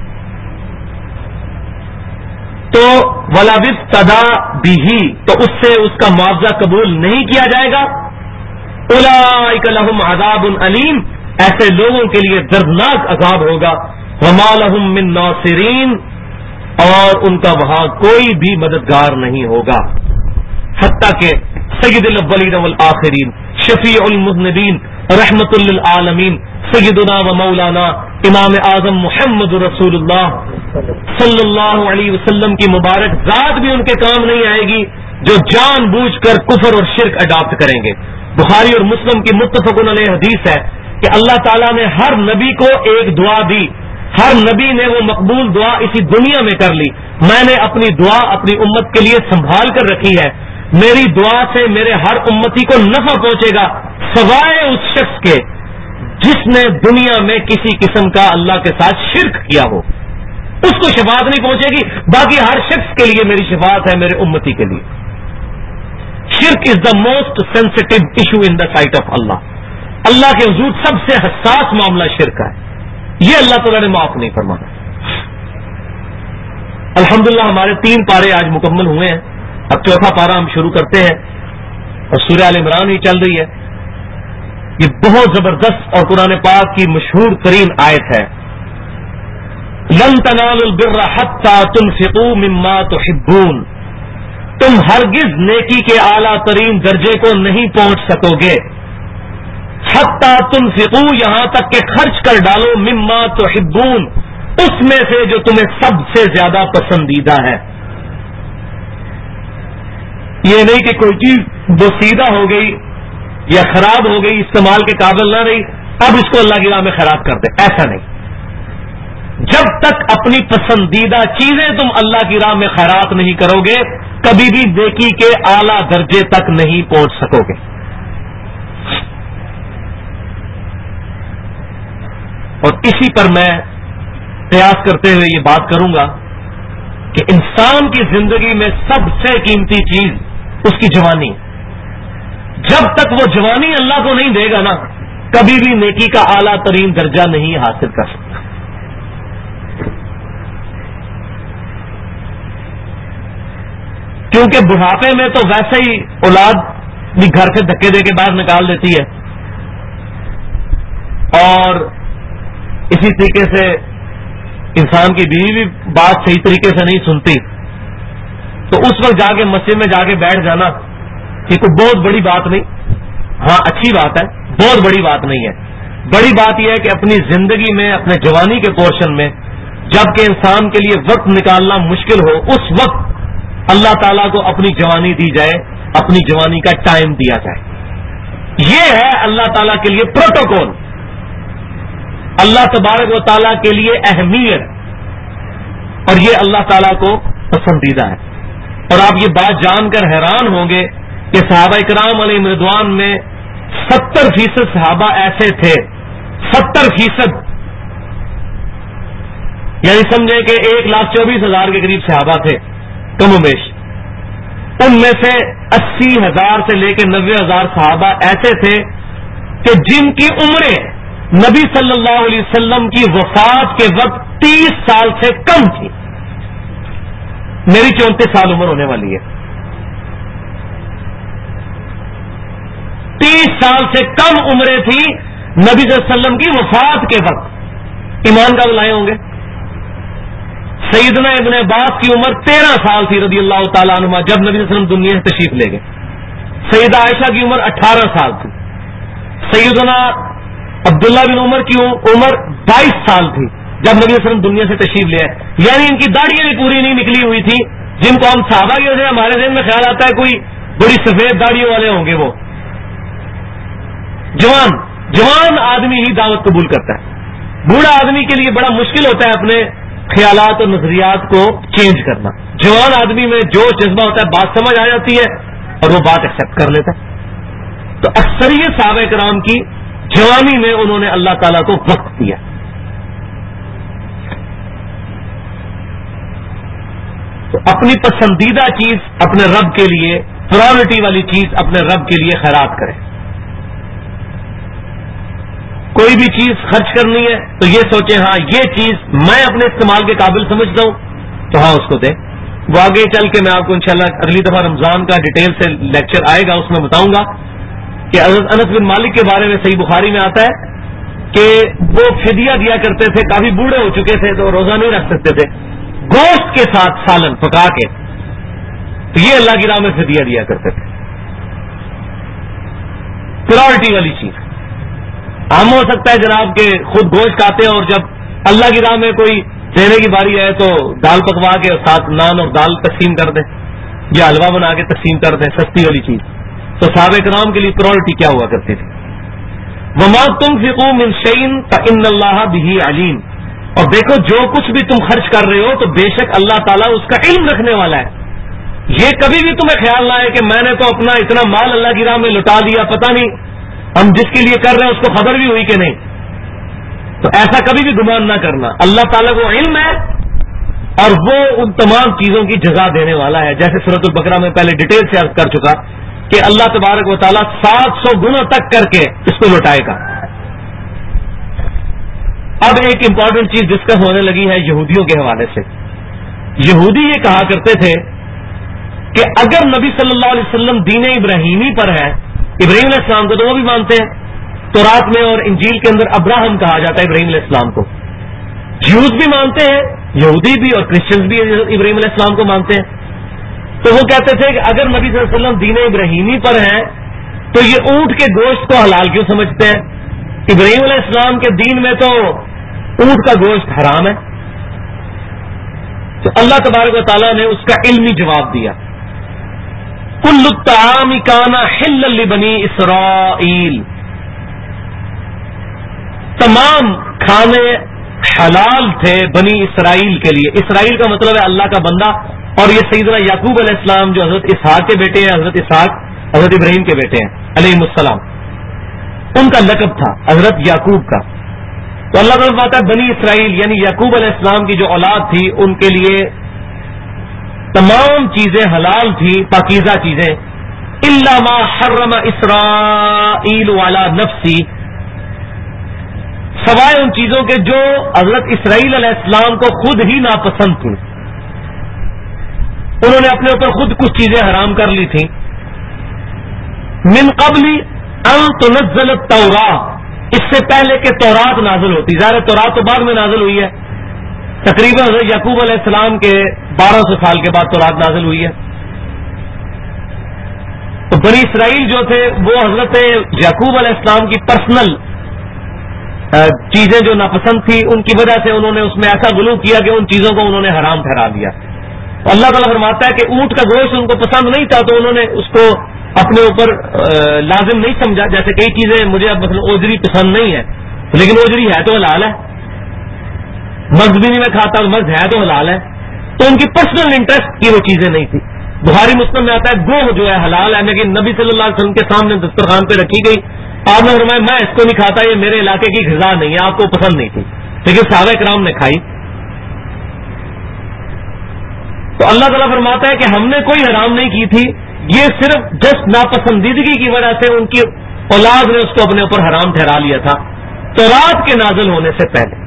تو ولا افتدى به، تو اس سے اس کا معاوضہ قبول نہیں کیا جائے گا. اولئک لهم عذاب علیم، ایسے لوگوں کے لیے دردناک عذاب ہوگا. وما لهم من ناصرین، اور ان کا وہاں کوئی بھی مددگار نہیں ہوگا. حتیٰ کہ سید الاولین والآخرین، شفیع المذنبین، رحمت للعالمین، سیدنا و مولانا امام اعظم محمد رسول اللہ صلی اللہ علیہ وسلم کی مبارک ذات بھی ان کے کام نہیں آئے گی جو جان بوجھ کر کفر اور شرک اڈاپٹ کریں گے. بخاری اور مسلم کی متفق علیہ حدیث ہے کہ اللہ تعالیٰ نے ہر نبی کو ایک دعا دی، ہر نبی نے وہ مقبول دعا اسی دنیا میں کر لی. میں نے اپنی دعا اپنی امت کے لیے سنبھال کر رکھی ہے، میری دعا سے میرے ہر امتی کو نفع پہنچے گا سوائے اس شخص کے جس نے دنیا میں کسی قسم کا اللہ کے ساتھ شرک کیا ہو، اس کو شفاعت نہیں پہنچے گی. باقی ہر شخص کے لیے میری شفاعت ہے، میرے امتی کے لیے. شرک is the most sensitive issue in the sight of Allah. اللہ کے حضور سب سے حساس معاملہ شرک ہے. یہ اللہ تعالیٰ نے معاف نہیں فرمانا. الحمدللہ ہمارے 3 پارے آج مکمل ہوئے ہیں. اب چوتھا پارا ہم شروع کرتے ہیں اور سورہ آل عمران ہی چل رہی ہے. یہ بہت زبردست اور قرآن پاک کی مشہور ترین آیت ہے. لن تنالوا البر حتى تنفقوا مما تحبون. تم ہرگز نیکی کے اعلیٰ ترین درجے کو نہیں پہنچ سکو گے. حتی تنفقوا یہاں تک کہ خرچ کر ڈالو مما تحبون اس میں سے جو تمہیں سب سے زیادہ پسندیدہ ہے. یہ نہیں کہ کوئی چیز بوسیدہ ہو گئی یا خراب ہو گئی، استعمال کے قابل نہ رہی، اب اس کو اللہ کی راہ میں خراب کر دیں. ایسا نہیں. جب تک اپنی پسندیدہ چیزیں تم اللہ کی راہ میں خیرات نہیں کرو گے کبھی بھی نیکی کے اعلیٰ درجے تک نہیں پہنچ سکو گے. اور اسی پر میں قیاس کرتے ہوئے یہ بات کروں گا کہ انسان کی زندگی میں سب سے قیمتی چیز اس کی جوانی. جب تک وہ جوانی اللہ کو نہیں دے گا نا کبھی بھی نیکی کا اعلیٰ ترین درجہ نہیں حاصل کر سکتا. کیونکہ بڑھاپے میں تو ویسے ہی اولاد بھی گھر سے دھکے دے کے باہر نکال دیتی ہے اور اسی طریقے سے انسان کی بیوی بھی بات صحیح طریقے سے نہیں سنتی، تو اس وقت جا کے مسجد میں جا کے بیٹھ جانا یہ کوئی بہت بڑی بات نہیں. ہاں اچھی بات ہے، بہت بڑی بات نہیں ہے. بڑی بات یہ ہے کہ اپنی زندگی میں اپنے جوانی کے پورشن میں جب کہ انسان کے لیے وقت نکالنا مشکل ہو اس وقت اللہ تعالیٰ کو اپنی جوانی دی جائے، اپنی جوانی کا ٹائم دیا جائے. یہ ہے اللہ تعالیٰ کے لیے پروٹوکول، اللہ تبارک و تعالیٰ کے لیے اہمیت، اور یہ اللہ تعالیٰ کو پسندیدہ ہے. اور آپ یہ بات جان کر حیران ہوں گے کہ صحابہ کرام علیہم رضوان میں 70% صحابہ ایسے تھے، 70%، یعنی سمجھے کہ 1,24,000 کے قریب صحابہ تھے کم و بیش. ان میں سے 80,000 سے لے کے 90,000 صحابہ ایسے تھے کہ جن کی عمریں نبی صلی اللہ علیہ وسلم کی وفات کے وقت 30 سال سے کم تھی. میری 34 سال عمر ہونے والی ہے. 30 سال سے کم عمریں تھی نبی صلی اللہ علیہ وسلم کی وفات کے وقت. ایمان کا لائے ہوں گے. سیدنا ابن عباس کی عمر 13 سال تھی رضی اللہ تعالیٰ عنہ جب نبی صلی اللہ علیہ وسلم دنیا سے تشریف لے گئے. سیدہ عائشہ کی عمر 18 سال تھی. سیدنا عبداللہ بن عمر کی عمر 22 سال تھی جب نبی صلی اللہ علیہ وسلم دنیا سے تشریف لے آئے. یعنی ان کی داڑیاں بھی پوری نہیں نکلی ہوئی تھی، جن کو ہم صحابہ کی وجہ سے ہمارے ذہن میں خیال آتا ہے کوئی بڑی سفید داڑیوں والے ہوں گے. وہ جوان آدمی ہی دعوت قبول کرتا ہے. بوڑھا آدمی کے لیے بڑا مشکل ہوتا ہے اپنے خیالات اور نظریات کو چینج کرنا. جوان آدمی میں جو جذبہ ہوتا ہے بات سمجھ آ جاتی ہے اور وہ بات ایکسپٹ کر لیتا ہے. تو اکثریت صحابہ کرام کی جوانی میں انہوں نے اللہ تعالیٰ کو وقت دیا. تو اپنی پسندیدہ چیز اپنے رب کے لیے، پرائورٹی والی چیز اپنے رب کے لیے خیرات کریں. کوئی بھی چیز خرچ کرنی ہے تو یہ سوچیں ہاں یہ چیز میں اپنے استعمال کے قابل سمجھتا ہوں تو ہاں اس کو دیں. وہ آگے چل کے میں آپ کو انشاءاللہ اگلی دفعہ رمضان کا ڈیٹیل سے لیکچر آئے گا، اس میں بتاؤں گا کہ حضرت انس بن مالک کے بارے میں صحیح بخاری میں آتا ہے کہ وہ فدیہ دیا کرتے تھے. کافی بوڑھے ہو چکے تھے تو روزہ نہیں رکھ سکتے تھے. گوشت کے ساتھ سالن پکا کے تو یہ اللہ کی راہ میں فدیہ دیا کرتے تھے. پرائورٹی والی چیز. ہم ہو سکتا ہے جناب کہ خود گوشت کھاتے ہیں اور جب اللہ کی راہ میں کوئی دینے کی باری ہے تو دال پکوا کے ساتھ نان اور دال تقسیم کر دیں یا حلوہ بنا کے تقسیم کر دیں، سستی والی چیز. تو صحابہ کرام کے لیے پرائورٹی کیا ہوا کرتی تھی؟ وما تنفقوا من شيء فإن الله به عليم. اور دیکھو جو کچھ بھی تم خرچ کر رہے ہو تو بے شک اللہ تعالیٰ اس کا علم رکھنے والا ہے. یہ کبھی بھی تمہیں خیال نہ آئے کہ میں نے تو اپنا اتنا مال اللہ کی راہ میں لٹا دیا، پتہ نہیں ہم جس کے لیے کر رہے ہیں اس کو خبر بھی ہوئی کہ نہیں. تو ایسا کبھی بھی گمان نہ کرنا. اللہ تعالیٰ کو علم ہے اور وہ ان تمام چیزوں کی جزا دینے والا ہے. جیسے سورۃ البقرہ میں پہلے ڈیٹیل سے عرض کر چکا کہ اللہ تبارک و تعالیٰ 700 گنا تک کر کے اس کو لوٹائے گا. اب ایک امپورٹنٹ چیز ڈسکس ہونے لگی ہے یہودیوں کے حوالے سے. یہودی یہ کہا کرتے تھے کہ اگر نبی صلی اللہ علیہ وسلم دین ابراہیمی پر ہے، ابراہیم علیہ السلام کو تو وہ بھی مانتے ہیں، تورات میں اور انجیل کے اندر ابراہم کہا جاتا ہے ابراہیم علیہ السلام کو. جیوز بھی مانتے ہیں، یہودی بھی اور کرسچنز بھی ابراہیم علیہ السلام کو مانتے ہیں. تو وہ کہتے تھے کہ اگر نبی صلی اللہ علیہ وسلم دین ابراہیمی پر ہیں تو یہ اونٹ کے گوشت کو حلال کیوں سمجھتے ہیں؟ ابراہیم علیہ السلام کے دین میں تو اونٹ کا گوشت حرام ہے. تو اللہ تبارک و تعالیٰ نے اس کا علمی جواب دیا. کل الطعام کان حلا لبنی اسرائیل، تمام کھانے حلال تھے بنی اسرائیل کے لیے. اسرائیل کا مطلب ہے اللہ کا بندہ، اور یہ سیدنا یعقوب علیہ السلام جو حضرت اسحاق کے بیٹے ہیں، حضرت اسحاق حضرت ابراہیم کے بیٹے ہیں علیہ السلام، ان کا لقب تھا حضرت یعقوب کا. تو اللہ تعالیٰ فرماتا ہے بنی اسرائیل یعنی یعقوب علیہ السلام کی جو اولاد تھی ان کے لیے تمام چیزیں حلال تھی، پاکیزہ چیزیں. الا ما حرم اسرائیل علی نفسی، سوائے ان چیزوں کے جو حضرت اسرائیل علیہ السلام کو خود ہی ناپسند تھی. انہوں نے اپنے اوپر خود کچھ چیزیں حرام کر لی تھیں. من قبل ان تنزل التوراۃ، اس سے پہلے کہ تورات نازل ہوتی. ظاہر تورات تو بعد میں نازل ہوئی ہے، تقریباً حضرت یعقوب علیہ السلام کے 1200 سال کے بعد تورات نازل ہوئی ہے. تو بنی اسرائیل جو تھے وہ حضرت یعقوب علیہ السلام کی پرسنل چیزیں جو ناپسند تھی ان کی وجہ سے انہوں نے اس میں ایسا غلو کیا کہ ان چیزوں کو انہوں نے حرام ٹھہرا دیا. تو اللہ تعالیٰ فرماتا ہے کہ اونٹ کا گوشت ان کو پسند نہیں تھا تو انہوں نے اس کو اپنے اوپر لازم نہیں سمجھا. جیسے کئی چیزیں مجھے اب مثلا اوجری پسند نہیں ہے، لیکن اوجری ہے تو حلال ہے. مرض بھی نہیں میں کھاتا، مرض ہے تو حلال ہے. تو ان کی پرسنل انٹرسٹ کی وہ چیزیں نہیں تھی. بخاری مسلم میں آتا ہے گوہ جو ہے حلال ہے، لیکن نبی صلی اللہ علیہ وسلم کے سامنے دسترخوان پہ رکھی گئی. آپ نے فرمایا میں اس کو نہیں کھاتا، یہ میرے علاقے کی غذا نہیں ہے، آپ کو پسند نہیں تھی، لیکن صحابہ کرام نے کھائی. تو اللہ تعالیٰ فرماتا ہے کہ ہم نے کوئی حرام نہیں کی تھی، یہ صرف جسٹ ناپسندیدگی کی وجہ سے ان کی اولاد نے اس کو اپنے اوپر حرام ٹھہرا لیا تھا تورات کے نازل ہونے سے پہلے.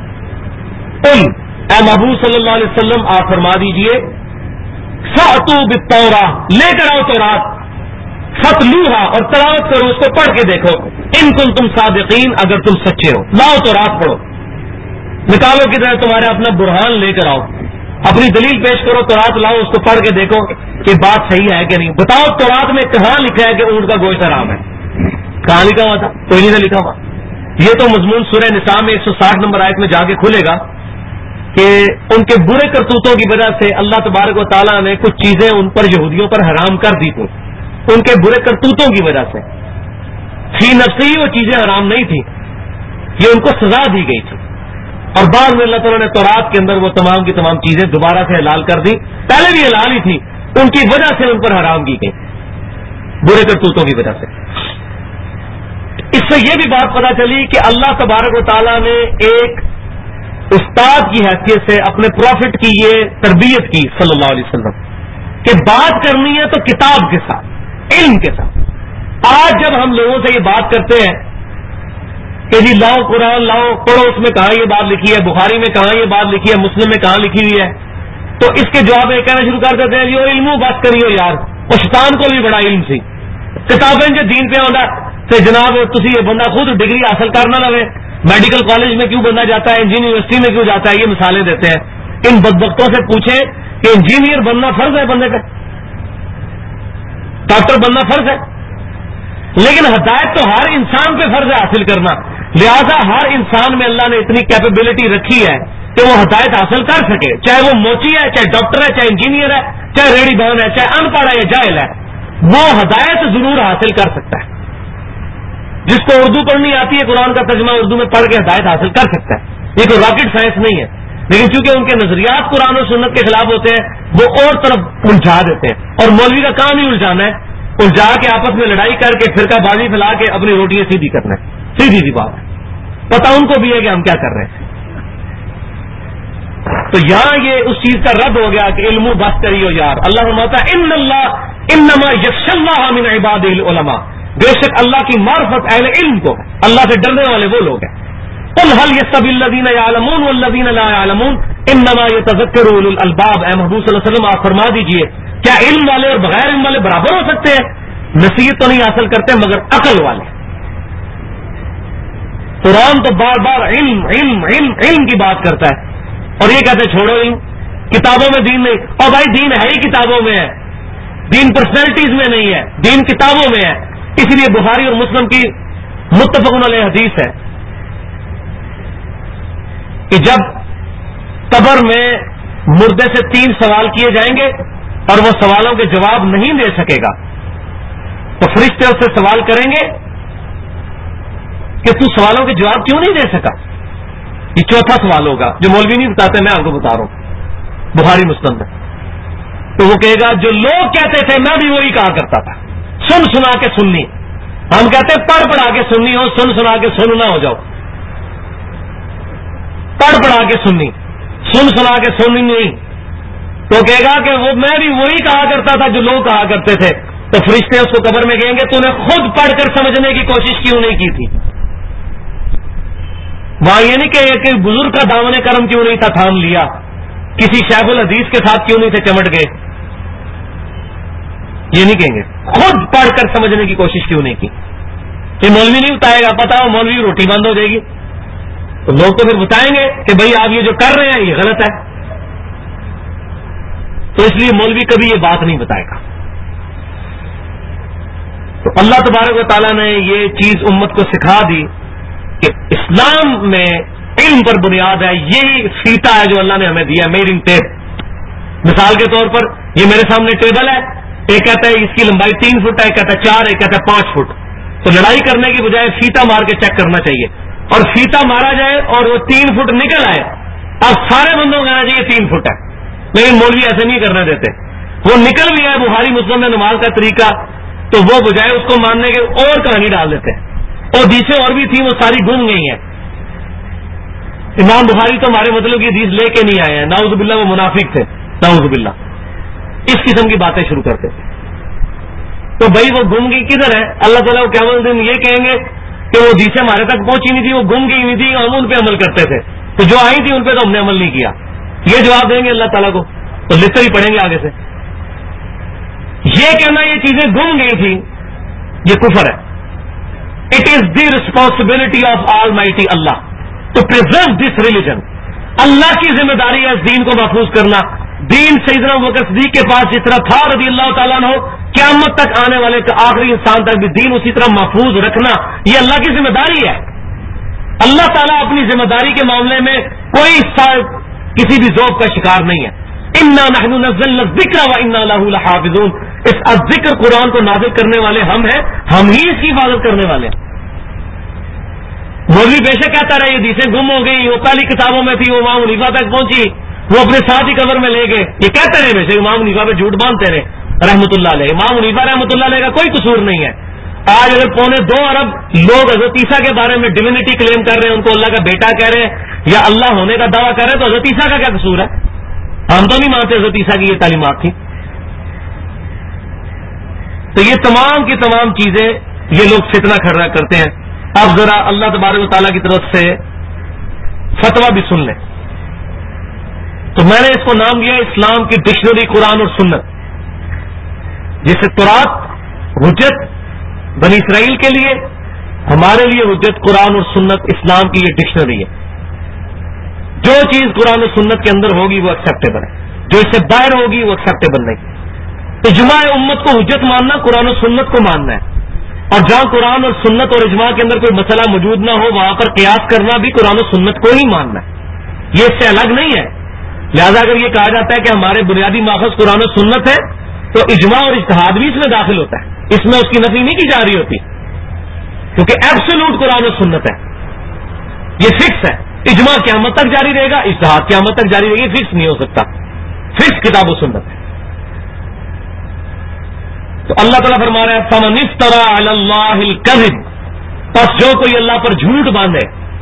اے محبوب صلی اللہ علیہ وسلم آپ فرما دیجئے فأتوا بالتوراۃ، لے کر آؤ تورات، فتلوہا اور تلاوت کرو، اس کو پڑھ کے دیکھو، ان کنتم صادقین، اگر تم سچے ہو. لاؤ تورات پڑھو، نکالو کی طرح تمہارے اپنا برہان لے کر آؤ، اپنی دلیل پیش کرو، تورات لاؤ، اس کو پڑھ کے دیکھو کہ بات صحیح ہے کہ نہیں. بتاؤ تورات میں کہاں لکھا ہے کہ اونٹ کا گوشت حرام ہے؟ کہاں لکھا ہوا تھا؟ کوئی نہیں تھا لکھا ہوا. یہ تو مضمون سورہ نساء میں 160 نمبر آیت میں جا کے کھلے گا کہ ان کے برے کرتوتوں کی وجہ سے اللہ تبارک و تعالیٰ نے کچھ چیزیں ان پر یہودیوں پر حرام کر دی تھیں. ان کے برے کرتوتوں کی وجہ سے فی نفسی وہ چیزیں حرام نہیں تھیں، یہ ان کو سزا دی گئی تھی. اور بعد میں اللہ تعالیٰ نے تورات کے اندر وہ تمام کی تمام چیزیں دوبارہ سے حلال کر دی. پہلے بھی حلال ہی تھی، ان کی وجہ سے ان پر حرام کی گئی، برے کرتوتوں کی وجہ سے. اس سے یہ بھی بات پتہ چلی کہ اللہ تبارک و تعالیٰ نے ایک استاد کی حیثیت سے اپنے پروفٹ کی یہ تربیت کی صلی اللہ علیہ وسلم کہ بات کرنی ہے تو کتاب کے ساتھ، علم کے ساتھ. آج جب ہم لوگوں سے یہ بات کرتے ہیں کہ جی لاؤ قرآن لاؤ پڑھو، اس میں کہاں یہ بات لکھی ہے، بخاری میں کہاں یہ بات لکھی ہے، مسلم میں کہاں لکھی ہوئی ہے، تو اس کے جواب میں کہنا شروع کر دیتے ہیں جی علم بات کریو یار، اور شیطان کو بھی بڑا علم سی کتابیں جو دین پہ آتا تو جناب تسی یہ بندہ خود ڈگری حاصل کرنا لوے، میڈیکل کالج میں کیوں بندہ جاتا ہے، انجینئر یونیورسٹی میں کیوں جاتا ہے، یہ مثالیں دیتے ہیں. ان بدبختوں سے پوچھیں کہ انجینئر بننا فرض ہے بندے پہ، ڈاکٹر بننا فرض ہے، لیکن ہدایت تو ہر انسان پہ فرض ہے حاصل کرنا. لہذا ہر انسان میں اللہ نے اتنی کیپیبلٹی رکھی ہے کہ وہ ہدایت حاصل کر سکے، چاہے وہ موچی ہے، چاہے ڈاکٹر ہے، چاہے انجینئر ہے، چاہے ریڑھی بہن ہے، چاہے ان پڑھ ہے یا جاہل ہے، وہ ہدایت ضرور حاصل کر سکتا ہے. جس کو اردو پڑھنی آتی ہے قرآن کا ترجمہ اردو میں پڑھ کے ہدایت حاصل کر سکتا ہے. یہ کوئی راکٹ سائنس نہیں ہے. لیکن چونکہ ان کے نظریات قرآن و سنت کے خلاف ہوتے ہیں وہ اور طرف الجھا دیتے ہیں، اور مولوی کا کام ہی الجھانا ہے، الجھا کے آپس میں لڑائی کر کے فرقہ بازی پھیلا کے اپنی روٹیاں سیدھی کرنا ہے. سیدھی سی بات ہے، پتہ ان کو بھی ہے کہ ہم کیا کر رہے ہیں. تو یہاں یہ اس چیز کا رد ہو گیا کہ علم بس کریو یار. اللہ فرماتا ہے ان اللہ انما یخشی اللہ من عبادہ العلماء، بے شک اللہ کی معرفت اہل علم کو، اللہ سے ڈرنے والے وہ لوگ ہیں. قل هل يستوي الذين يعلمون والذين لا يعلمون انما يتذكر اولو الالباب. اے محبوب صلی اللہ علیہ وسلم آپ فرما دیجئے کیا علم والے اور بغیر علم والے برابر ہو سکتے ہیں؟ نصیحت تو نہیں حاصل کرتے مگر عقل والے. قرآن تو بار بار علم علم علم علم کی بات کرتا ہے، اور یہ کہتے چھوڑو علم، کتابوں میں دین نہیں. اور بھائی دین ہے ہی کتابوں میں ہے، دین پرسنالٹیز میں نہیں ہے، دین کتابوں میں ہے. اس لیے بخاری اور مسلم کی متفق علیہ حدیث ہے کہ جب قبر میں مردے سے 3 سوال کیے جائیں گے اور وہ سوالوں کے جواب نہیں دے سکے گا تو فرشتے اس سے سوال کریں گے کہ تو سوالوں کے جواب کیوں نہیں دے سکا. یہ چوتھا سوال ہوگا جو مولوی نہیں بتاتے، میں آپ کو بتا رہا ہوں بخاری مسلم میں. تو وہ کہے گا جو لوگ کہتے تھے میں بھی وہی کہا کرتا تھا، سن سنا کے سننی. ہم کہتے پڑھ پڑھا کے سننی ہو، سن سنا کے سننا ہو جاؤ. پڑھ پڑھا کے سننی، سن سنا کے سننی نہیں. تو کہے گا کہ وہ میں بھی وہی کہا کرتا تھا جو لوگ کہا کرتے تھے. تو فرشتے اس کو قبر میں کہیں گے تو نے خود پڑھ کر سمجھنے کی کوشش کیوں نہیں کی تھی؟ وہاں یہ نہیں کہ بزرگ کا دامن کرم کیوں نہیں تھا تھام لیا، کسی شیخ الحدیث کے ساتھ کیوں نہیں تھے چمٹ گئے. یہ نہیں کہیں گے خود پڑھ کر سمجھنے کی کوشش کیوں نہیں کی. یہ مولوی نہیں بتائے گا، پتا ہو مولوی روٹی بند ہو جائے گی. تو لوگ تو پھر بتائیں گے کہ بھئی آپ یہ جو کر رہے ہیں یہ غلط ہے. تو اس لیے مولوی کبھی یہ بات نہیں بتائے گا. تو اللہ تبارک و تعالیٰ نے یہ چیز امت کو سکھا دی کہ اسلام میں علم پر بنیاد ہے. یہی فیتا ہے جو اللہ نے ہمیں دیا، میئرنگ ٹیپ. مثال کے طور پر یہ میرے سامنے ٹیبل ہے، ایک کہتا ہے اس کی لمبائی 3 فٹ ہے، ایک کہتا ہے 4، ایک کہتا ہے 5 فٹ. تو لڑائی کرنے کی بجائے فیتا مار کے چیک کرنا چاہیے، اور فیتا مارا جائے اور وہ 3 فٹ نکل آئے. اب سارے بندوں کو کہنا چاہیے 3 فٹ ہے، لیکن مولوی ایسے نہیں کرنے دیتے. وہ نکل بھی ہے بخاری مسلم میں نماز کا طریقہ، تو وہ بجائے اس کو ماننے کے اور کہانی ڈال دیتے ہیں. اور حدیثیں اور بھی تھیں وہ ساری گم گئی ہیں. امام بخاری تو ہمارے مطلب کی حدیث لے کے نہیں آئے ہیں، نعوذ باللہ وہ منافق تھے، نعوذ باللہ اس قسم کی باتیں شروع کرتے تھے. تو بھائی وہ گم گئی کدھر ہے؟ اللہ تعالیٰ کو قیامت دن یہ کہیں گے کہ وہ حدیثیں ہمارے تک پہنچی نہیں تھی، وہ گم گئی نہیں تھی، ہم ان پہ عمل کرتے تھے، تو جو آئی تھی ان پہ تو ہم نے عمل نہیں کیا. یہ جواب دیں گے اللہ تعالیٰ کو، تو لسٹ ہی پڑھیں گے آگے سے. یہ کہنا یہ چیزیں گم گئی تھی یہ کفر ہے. It is the responsibility of almighty Allah to preserve this religion. Allah کی ذمہ داری ہے اس دین کو محفوظ کرنا. دین سیدنا ابوبکر صدیق کے پاس جس طرح تھا رضی اللہ تعالیٰ عنہ، قیامت تک آنے والے آخری انسان تک بھی دین اسی طرح محفوظ رکھنا یہ اللہ کی ذمہ داری ہے. اللہ تعالیٰ اپنی ذمہ داری کے معاملے میں کوئی کسی بھی ذوق کا شکار نہیں ہے. انا نحن نزلنا الذکر وانا لہ لحافظون. اس ذکر قرآن کو نازل کرنے والے ہم ہیں، ہم ہی اس کی حفاظت کرنے والے ہیں. مولوی بے شک کہتا رہے یہ حدیثیں گم ہو گئی، وہ پہلی کتابوں میں تھی، وہ امام حنیفہ تک پہنچی، وہ اپنے ساتھ ہی قبر میں لے گئے. یہ کہتے رہے بے شک امام حنیفہ پہ جھوٹ باندھتے رہے رحمۃ اللہ علیہ. امام حنیفہ رحمۃ اللہ علیہ کا کوئی قصور نہیں ہے. آج اگر 2.25 ارب لوگ حضرت عیسیٰ کے بارے میں ڈیوینٹی کلیم کر رہے ہیں، ان کو اللہ کا بیٹا کہہ رہے ہیں یا اللہ ہونے کا دعویٰ کر رہے ہیں، تو حضرت عیسیٰ کا کیا قصور ہے؟ ہم تو نہیں مانتے حضرت عیسیٰ کی یہ تعلیمات تھی. تو یہ تمام کی تمام چیزیں یہ لوگ فتنہ کھڑا کرتے ہیں. اب ذرا اللہ تبارک و تعالیٰ کی طرف سے فتویٰ بھی سن لیں. تو میں نے اس کو نام دیا اسلام کی ڈکشنری قرآن اور سنت، جسے تورات حجت بنی اسرائیل کے لیے، ہمارے لیے حجت قرآن اور سنت اسلام کی یہ ڈکشنری ہے. جو چیز قرآن و سنت کے اندر ہوگی وہ ایکسیپٹیبل ہے، جو اس سے باہر ہوگی وہ ایکسیپٹیبل نہیں. اجماع امت کو حجت ماننا قرآن و سنت کو ماننا ہے، اور جہاں قرآن اور سنت اور اجماع کے اندر کوئی مسئلہ موجود نہ ہو وہاں پر قیاس کرنا بھی قرآن و سنت کو ہی ماننا ہے. یہ اس سے الگ نہیں ہے. لہذا اگر یہ کہا جاتا ہے کہ ہمارے بنیادی ماخذ قرآن و سنت ہے تو اجماع اور اجتہاد بھی اس میں داخل ہوتا ہے. اس میں اس کی نفی نہیں کی جا رہی ہوتی، کیونکہ ایبسولوٹ قرآن و سنت ہے، یہ فکس ہے. اجماع قیامت تک جاری رہے گا، اجتہاد قیامت تک جاری رہے گی، فکس نہیں ہو سکتا، فکس کتاب و سنت ہے۔ تو اللہ تعالیٰ فرما رہا ہے فمن افترى علی اللہ الکذب، پس جو کوئی اللہ پر جھوٹ باندھے،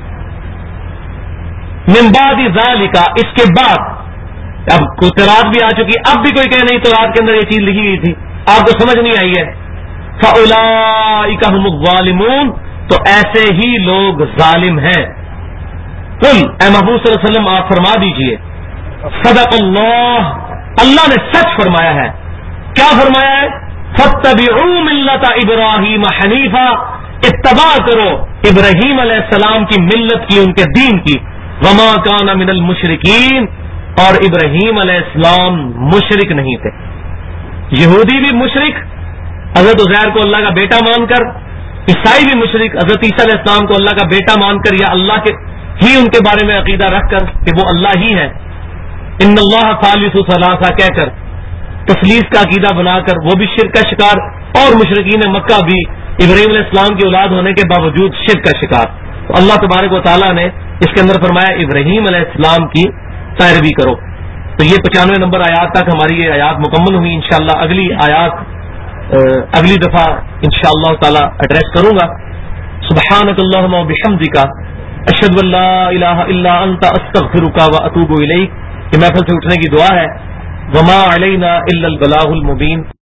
من بعد ذالک، اس کے بعد، اب تورات بھی آ چکی، اب بھی کوئی کہے نہیں تورات کے اندر یہ چیز لکھی گئی تھی، آپ کو سمجھ نہیں آئی ہے، فاولئک هم الظالمون، تو ایسے ہی لوگ ظالم ہیں۔ قل، اے محبوب صلی اللہ علیہ وسلم آپ فرما دیجئے، صدق اللہ، اللہ نے سچ فرمایا ہے۔ کیا فرمایا ہے؟ فاتبعوا ملت ابراہیم حنیفا، اتباع کرو ابراہیم علیہ السلام کی ملت کی، ان کے دین کی، وما کان من المشرکین، اور ابراہیم علیہ السلام مشرک نہیں تھے۔ یہودی بھی مشرک حضرت عزیر کو اللہ کا بیٹا مان کر، عیسائی بھی مشرک حضرت عیسیٰ علیہ السلام کو اللہ کا بیٹا مان کر، یا اللہ کے ہی ان کے بارے میں عقیدہ رکھ کر کہ وہ اللہ ہی ہے، ان اللہ ثالث ثلاثہ کہہ کر تثلیث کا عقیدہ بنا کر وہ بھی شرک کا شکار، اور مشرکین مکہ بھی ابراہیم علیہ السلام کی اولاد ہونے کے باوجود شرک کا شکار۔ تو اللہ تبارک و تعالیٰ نے اس کے اندر فرمایا ابراہیم علیہ السلام کی پیروی کرو۔ تو یہ 95 نمبر آیات تک ہماری یہ آیات مکمل ہوئی، انشاءاللہ اگلی آیات اگلی دفعہ انشاءاللہ تعالی ایڈریس کروں گا۔ سبحانک اللہم و بحمدک، اشہد ان لا الہ الا انت، استغفرک و اتوب الیک۔ یہ محفل سے اٹھنے کی دعا ہے۔ وما علینا الا البلاغ المبین۔